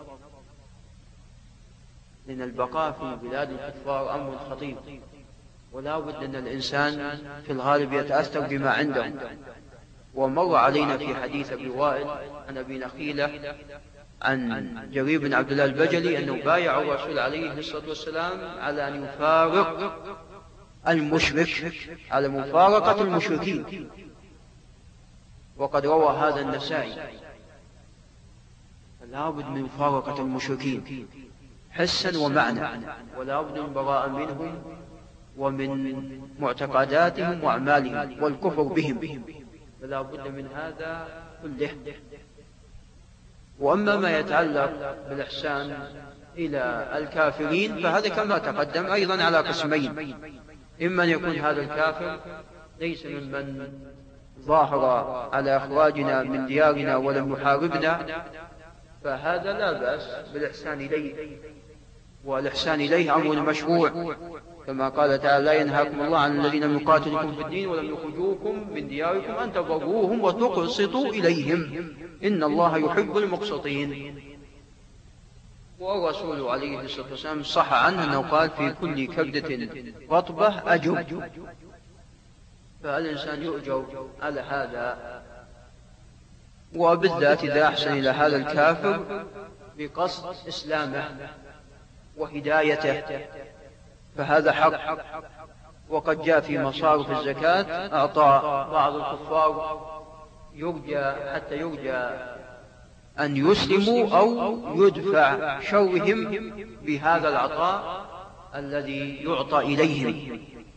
لأن البقاء في بلاد الكفار أمر خطير، ولا بد أن الإنسان في الغالب يتأثر بما عنده. ومر علينا في حديث أبي وائل عن أبي نخيلة عن جرير بن عبد الله البجلي أنه بايع الرسول عليه الصلاة والسلام على أن يفارق المشرك، على مفارقة المشركين، وقد روى هذا النسائي. فلا بد من مفارقة المشركين حسا ومعنى، ولا بد من براءة منهم ومن معتقداتهم وأعمالهم والكفر بهم، فلا بد من هذا كله. وأما ما يتعلق بالإحسان إلى الكافرين فهذا كما تقدم أيضا على قسمين: إما أن يكون هذا الكافر ليس ممن ظاهر على إخراجنا من ديارنا ولم يحاربنا، فهذا لا بأس بالإحسان إليه، والإحسان إليه أمر مشروع، كما قال تعالى: لا ينهاكم الله عن الذين لم يقاتلوكم في الدين ولم يخرجوكم من دياركم أن تبروهم وتقسطوا إليهم إن الله يحب المقسطين. والرسول عليه الصلاة والسلام صح عنه أنه قال: في كل كبدة رطبة أجر. فالإنسان يؤجر على هذا، وبالذات إذا أحسن إلى هذا الكافر بقصد إسلامه وهدايته، فهذا حق. وقد جاء في مصارف الزكاة أعطى بعض الكفار يرجى حتى يرجى أن يسلموا أو يدفع شرهم بهذا العطاء الذي يعطى إليهم.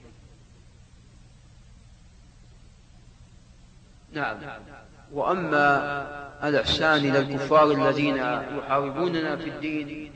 نعم. وأما الإحسان إلى الكفار الذين يحاربوننا في الدين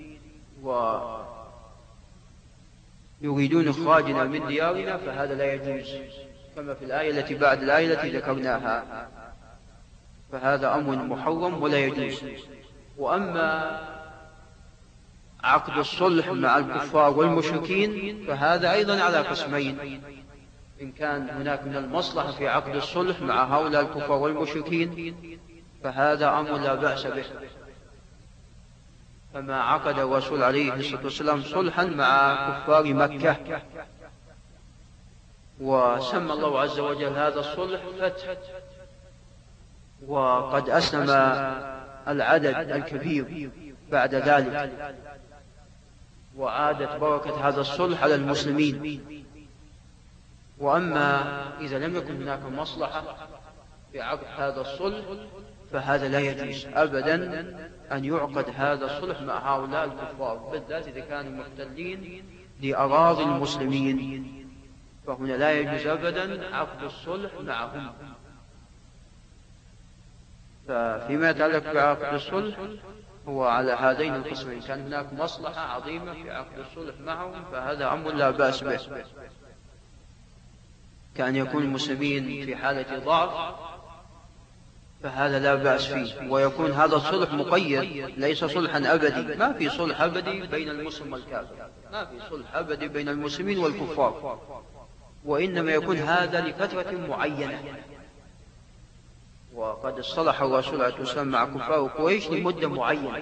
ويريدون إخراجنا من ديارنا فهذا لا يجوز، كما في الآية التي بعد الآية التي ذكرناها، فهذا أمر محرم ولا يجوز. وأما عقد الصلح مع الكفار والمشركين فهذا أيضا على قسمين: إن كان هناك من المصلحة في عقد الصلح مع هؤلاء الكفار والمشركين فهذا أمر لا بأس به، كما عقد الرسول عليه الصلاة والسلام صلحا مع كفار مكة، وسمى الله عز وجل هذا الصلح فتح، وقد أسلم العدد الكبير بعد ذلك، وعادت بركة هذا الصلح على المسلمين. وأما إذا لم يكن هناك مصلحة في عقد هذا الصلح فهذا لا يجوز أبدا أن يعقد هذا الصلح مع هؤلاء الكفار، بالذات إذا كانوا محتلين لأراضي المسلمين، فهنا لا يجوز أبدا عقد الصلح معهم. ففيما يتعلق بعقد الصلح هو على هذين القسمين: كان هناك مصلحة عظيمة في عقد الصلح معهم فهذا أمر لا بأس به، كأن يكون المسلمين في حالة ضعف فهذا لا بأس فيه، ويكون هذا الصلح مقيد ليس صلحا أبدي. ما في صلح أبدي بين المسلم والكافر، ما في صلح أبدي بين المسلمين والكفار، وإنما يكون هذا لفترة معينة. وقد اصطلح الرسول عليه الصلاة والسلام مع كفار قريش لمدة معينة،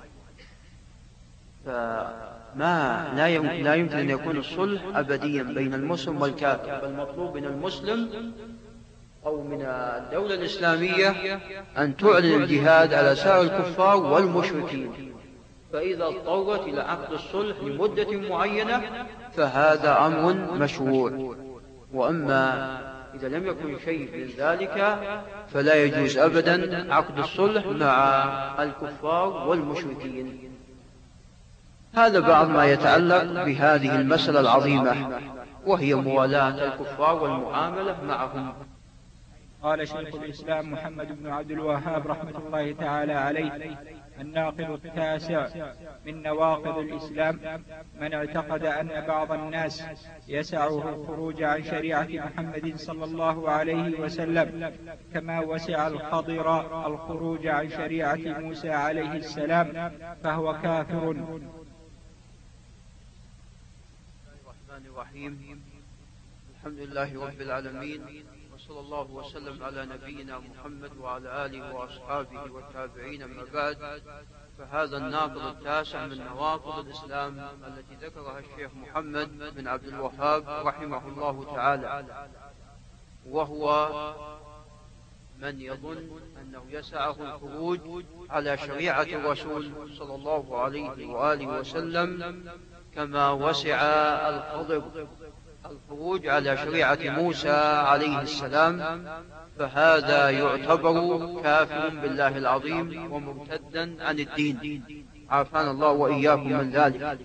فما لا لا يمكن أن يكون الصلح أبديا بين المسلم والكافر، بل مطلوب من المسلم أو من الدولة الإسلامية أن تعلن الجهاد على سائر الكفار والمشركين، فإذا اضطرت إلى عقد الصلح لمدة معينة فهذا أمر مشروع. وأما إذا لم يكن شيء من ذلك فلا يجوز أبدا عقد الصلح مع الكفار والمشركين. هذا بعض ما يتعلق بهذه المسألة العظيمة، وهي موالاة الكفار والمعاملة معهم. قال شيخ الإسلام محمد بن عبد الوهاب رحمة الله تعالى عليه: الناقض التاسع من نواقض الإسلام من اعتقد أن بعض الناس يسعه الخروج عن شريعة محمد صلى الله عليه وسلم كما وسع الخضر الخروج عن شريعة موسى عليه السلام فهو كافر. الرحمن الرحيم. الحمد لله رب العالمين، وصلى الله وسلم على نبينا محمد وعلى آله وأصحابه والتابعين. أما بعد، فهذا الناقض التاسع من نواقض الإسلام التي ذكرها الشيخ محمد بن عبد الوهاب رحمه الله تعالى، وهو من يظن أنه يسعه الخروج على شريعة الرسول صلى الله عليه وآله وسلم كما وسع الخضر الخروج على شريعة موسى عليه السلام، فهذا يعتبر كافر بالله العظيم ومرتدا عن الدين، عافانا الله وإياكم من ذلك.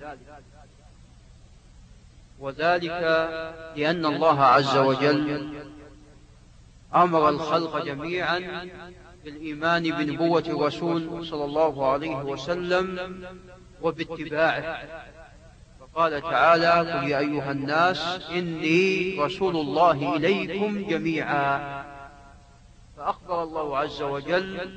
وذلك لأن الله عز وجل أمر الخلق جميعا بالإيمان بنبوة الرسول صلى الله عليه وسلم وباتباعه. فقال تعالى: قل يا أيها الناس إني رسول الله إليكم جميعا. فأخبر الله عز وجل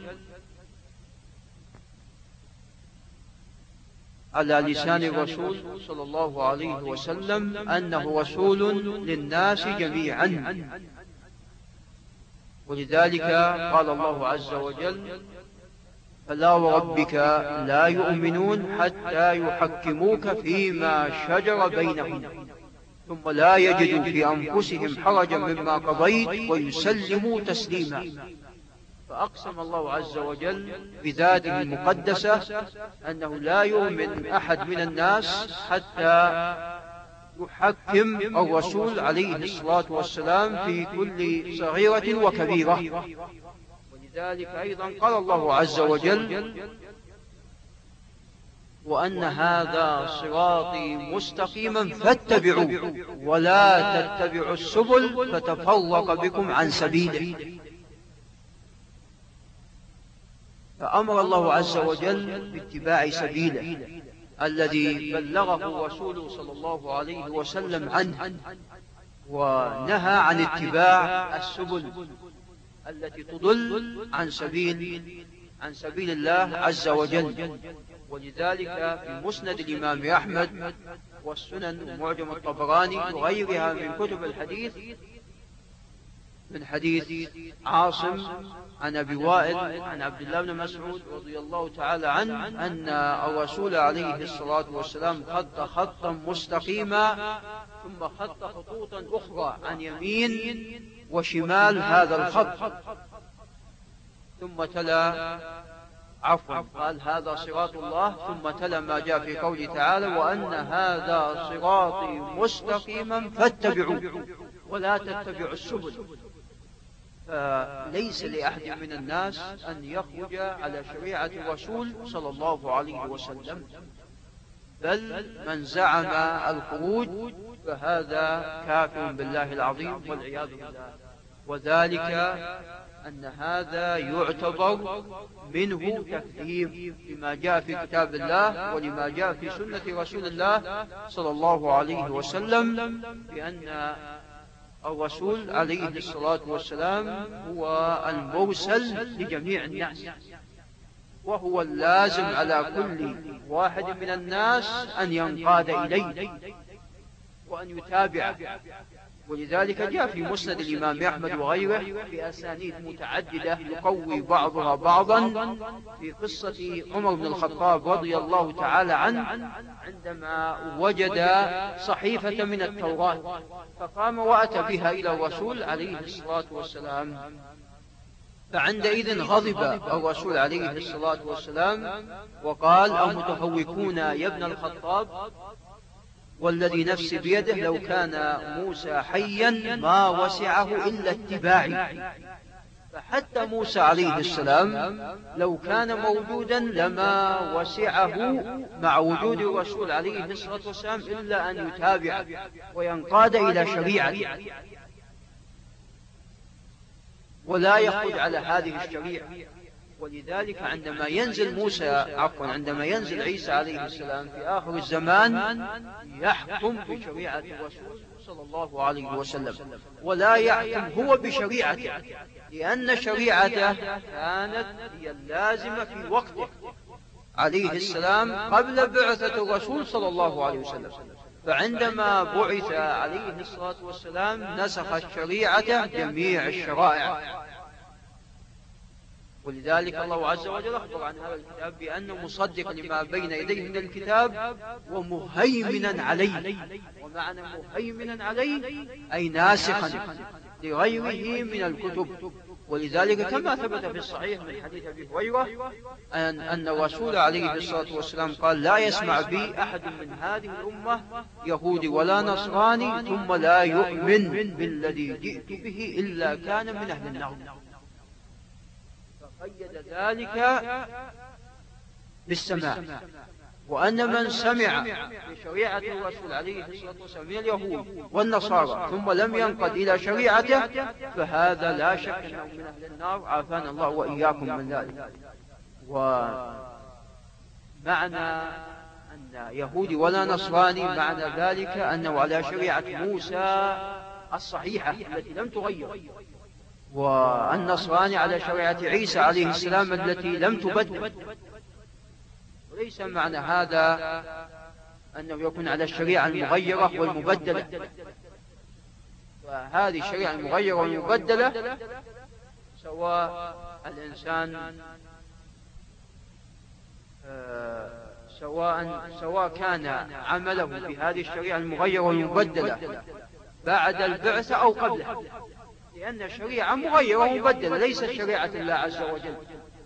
على لسان الرسول صلى الله عليه وسلم أنه رسول للناس جميعا. ولذلك قال الله عز وجل: فلا وربك لا يؤمنون حتى يحكموك فيما شجر بينهم ثم لا يجدوا في أنفسهم حرجا مما قضيت ويسلموا تسليما. فأقسم الله عز وجل بذاته المقدسة أنه لا يؤمن أحد من الناس حتى يحكم الرسول عليه الصلاة والسلام في كل صغيرة وكبيرة. ولذلك أيضا قال الله عز وجل: وأن هذا صراطي مستقيما فاتبعوه ولا تتبعوا السبل فتفرق بكم عن سبيله. فأمر الله عز وجل باتباع سبيله الذي بلغه رسوله صلى الله عليه وسلم عنه، ونهى عن اتباع السبل التي تضل عن سبيل عن سبيل الله عز وجل. ولذلك في مسند الإمام أحمد والسنن ومعجم الطبراني وغيرها من كتب الحديث من حديث عاصم عن أبي وائل عن عبد الله بن مسعود رضي الله تعالى عنه أن الرسول عليه الصلاة والسلام خط خطا مستقيما ثم خط خطوطا أخرى عن يمين وشمال هذا الخط، ثم تلا عفوا قال: هذا صراط الله، ثم تلا ما جاء في قوله تعالى: وأن هذا صراطي مستقيما فاتبعوه ولا تتبعوا السبل. فليس لأحد من الناس أن يخرج على شريعة الرسول صلى الله عليه وسلم، بل من زعم الخروج فهذا كافر بالله العظيم والعياذ بالله. وذلك أن هذا يعتبر منه تكذيب لما جاء في كتاب الله ولما جاء في سنة رسول الله صلى الله عليه وسلم، بأن الرسول عليه الصلاة والسلام هو المرسل لجميع الناس، وهو اللازم على كل واحد من الناس أن ينقاد إليه وأن يتابعه. ولذلك جاء في مسند الإمام أحمد وغيره بأسانيد متعددة يقوي بعضها بعضا في قصة عمر بن الخطاب رضي الله تعالى عنه عندما وجد صحيفة من التوراة فقام وأتى بها إلى الرسول عليه الصلاة والسلام. فعندئذ غضب الرسول عليه الصلاة والسلام وقال: أمتهوكون يا ابن الخطاب، والذي نفسي بيده لو كان موسى حيا ما وسعه إلا اتباعي. فحتى موسى عليه السلام لو كان موجودا لما وسعه مع وجود الرسول عليه الصلاة والسلام إلا أن يتابع وينقاد إلى شريعته ولا يخرج على هذه الشريعة. ولذلك عندما ينزل موسى عفوا عندما ينزل عيسى عليه السلام في آخر الزمان يحكم بشريعة الرسول صلى الله عليه وسلم، ولا يحكم هو بشريعته، لأن شريعته كانت هي اللازمة في وقته عليه السلام قبل بعثة الرسول صلى الله عليه وسلم. فعندما بعث عليه الصلاة والسلام نسخت شريعته جميع الشرائع. ولذلك الله عز وجل أخبر عن هذا الكتاب بأنه مصدق لما بين يديه من الكتاب ومهيمنا عليه. ومعنى مهيمنا عليه أي ناسخا لغيره من الكتب. ولذلك كما ثبت في الصحيح من حديث أبي هريرة أن, أن الرسول عليه الصلاة والسلام قال: لا يسمع بي أحد من هذه الأمة يهودي ولا نصراني ثم لا يؤمن بالذي جئت به إلا كان من أهل النار. قيد ذلك بالسماع، وأن من سمع بشريعة الرسول عليه الصلاة والسلام من اليهود والنصارى ثم لم ينقد إلى شريعته فهذا لا شك أنه من أهل النار، عافانا الله وإياكم من ذلك. ومعنى أن يهودي ولا نصراني معنى ذلك أنه على شريعة موسى الصحيحة التي لم تغير، والنصراني على شريعة عيسى عليه السلام التي لم تبدل. وليس معنى هذا أنه يكون على الشريعة المغيرة والمبدلة، فهذه الشريعة المغيرة والمبدلة سواء الإنسان سواء سواء كان عمله بهذه الشريعة المغيرة والمبدلة بعد البعثة أو قبلها، لأن الشريعة مغيرة ومبدلة ليست شريعة الله عز وجل.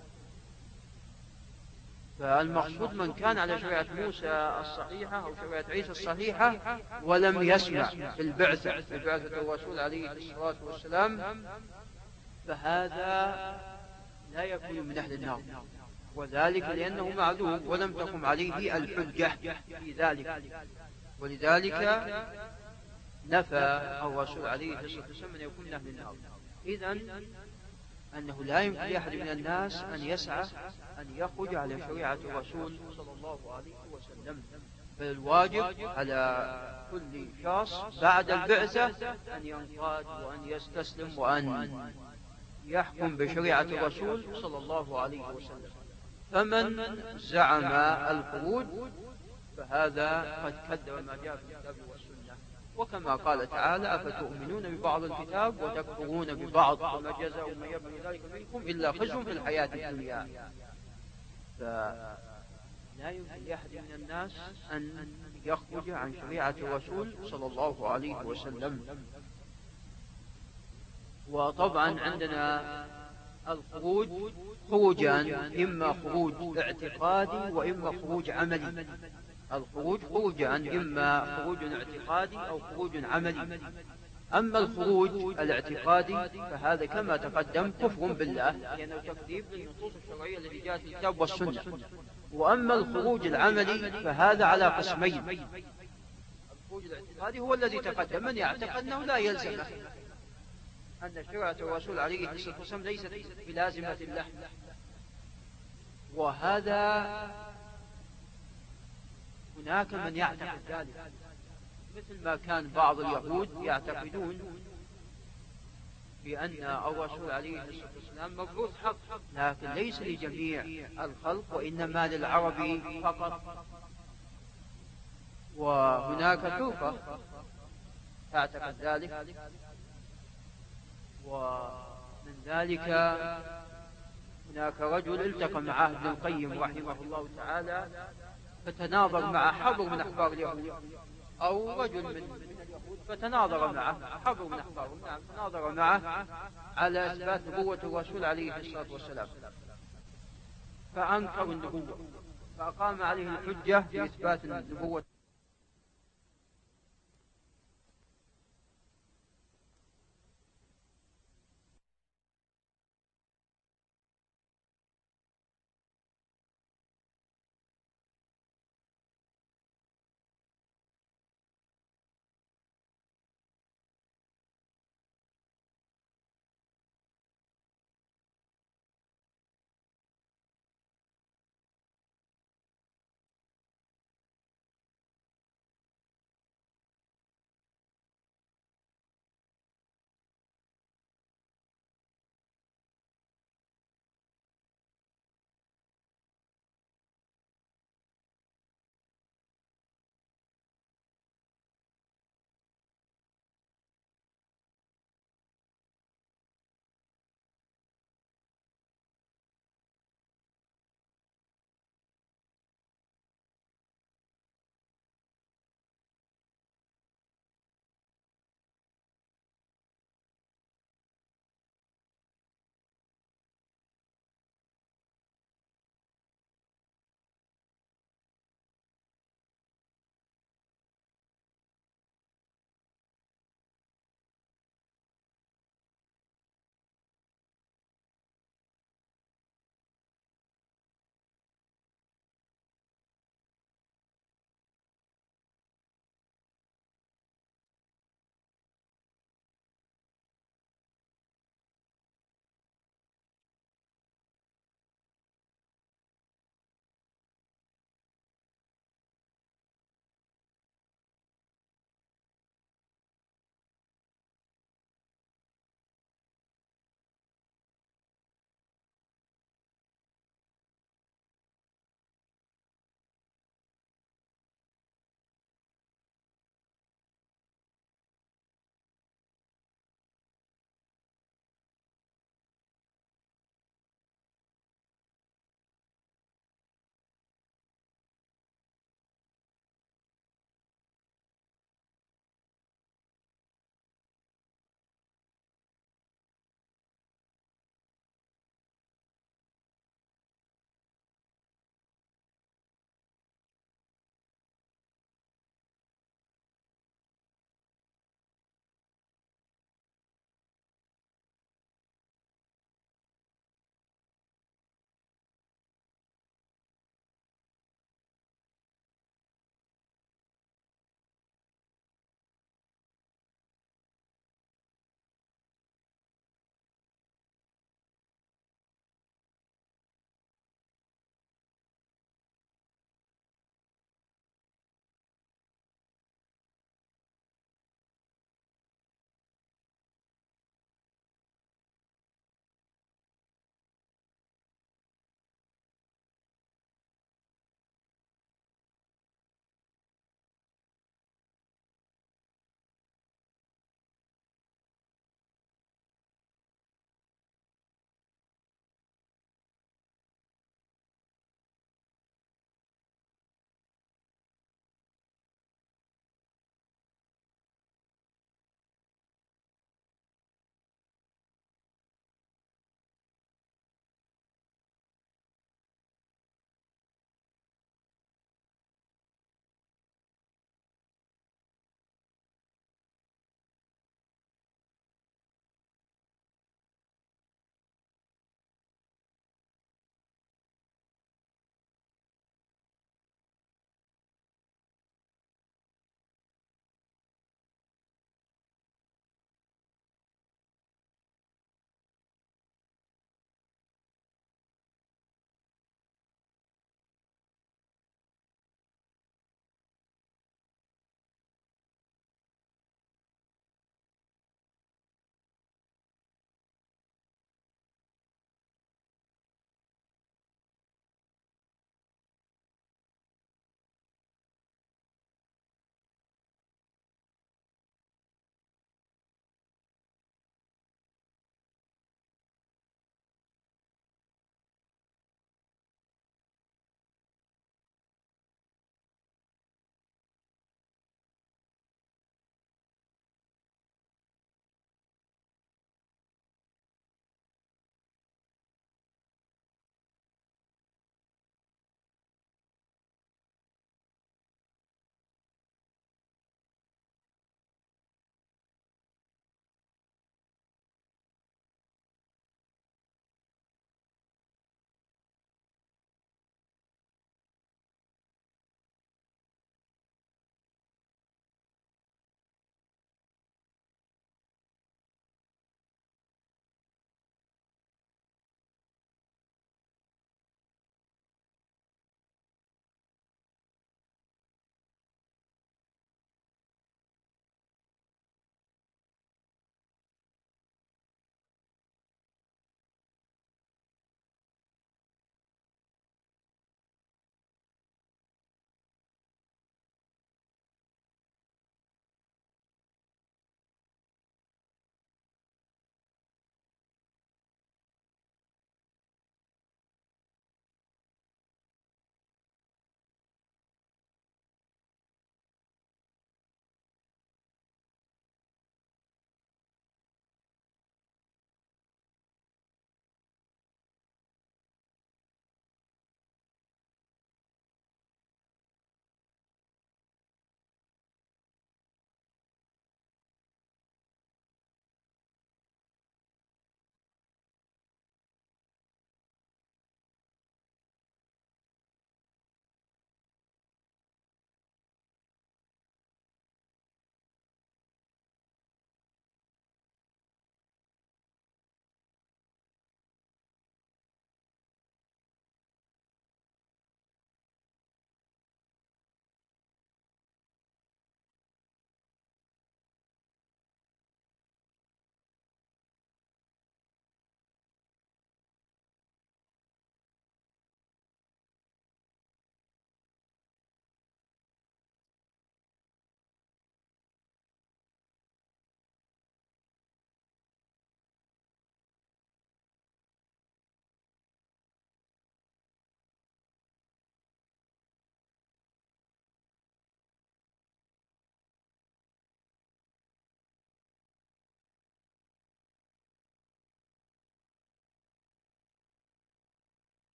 فالمقصود من كان على شريعة موسى الصحيحة أو شريعة عيسى الصحيحة ولم يسمع في البعثة في بعثة الرسول عليه الصلاة والسلام فهذا لا يكون من أهل النار، وذلك لأنه معذور ولم تقم عليه الحجة في ذلك. ولذلك نفى الرسول عليه الصلاة والسلام أن يكون من أهل النار. إذن أنه لا يمكن لأحد من الناس أن يسعى أن يخرج على شريعة الرسول صلى الله عليه وسلم، بل الواجب على كل شخص بعد البعثة أن ينقاد وأن يستسلم وأن يحكم بشريعة الرسول صلى الله عليه وسلم. فمن زعم الخروج فهذا قد كذب ما جاء في الكتاب والسنة، وكما قال تعالى أفتؤمنون ببعض الكتاب وتكفرون ببعض وما جزاء من يفعل ذلك منكم إلا خزي في الحياة الدنيا. فلا يمكن لأحد من الناس أن يخرج عن شريعة الرسول صلى الله عليه وسلم. وطبعا عندنا الخروج خروجان، إما خروج اعتقادي وإما خروج عملي. الخروج خروجان، إما خروج اعتقادي أو خروج عملي. أما الخروج الاعتقادي فهذا كما تقدم كفر بالله لأنه تكذيب للنصوص الشرعية التي جاءت في الكتاب والسنة. وأما الخروج العملي فهذا على قسمين. الخروج الاعتقادي هو الذي تقدم، من يعتقد أنه لا يلزمه أن شريعة الرسول عليه الصلاة والسلام ليست بلازمة له، وهذا هناك من يعتقد ذلك، مثل ما كان بعض اليهود يعتقدون بأن الرسول عليه الصلاة والسلام مبعوث حق، لكن ليس لجميع الخلق وإنما للعرب فقط. وهناك فرقة تعتقد ذلك، ومن ذلك هناك رجل التقى مع ابن القيم رحمه الله تعالى فتناظر مع حبر من أحبار اليهود، أو رجل من اليهود فتناظر معه حبر من أحبارهم، نعم تناظر معه على إثبات نبوة الرسول عليه الصلاة والسلام، فأنكر النبوة فأقام عليه الحجة بإثبات النبوة.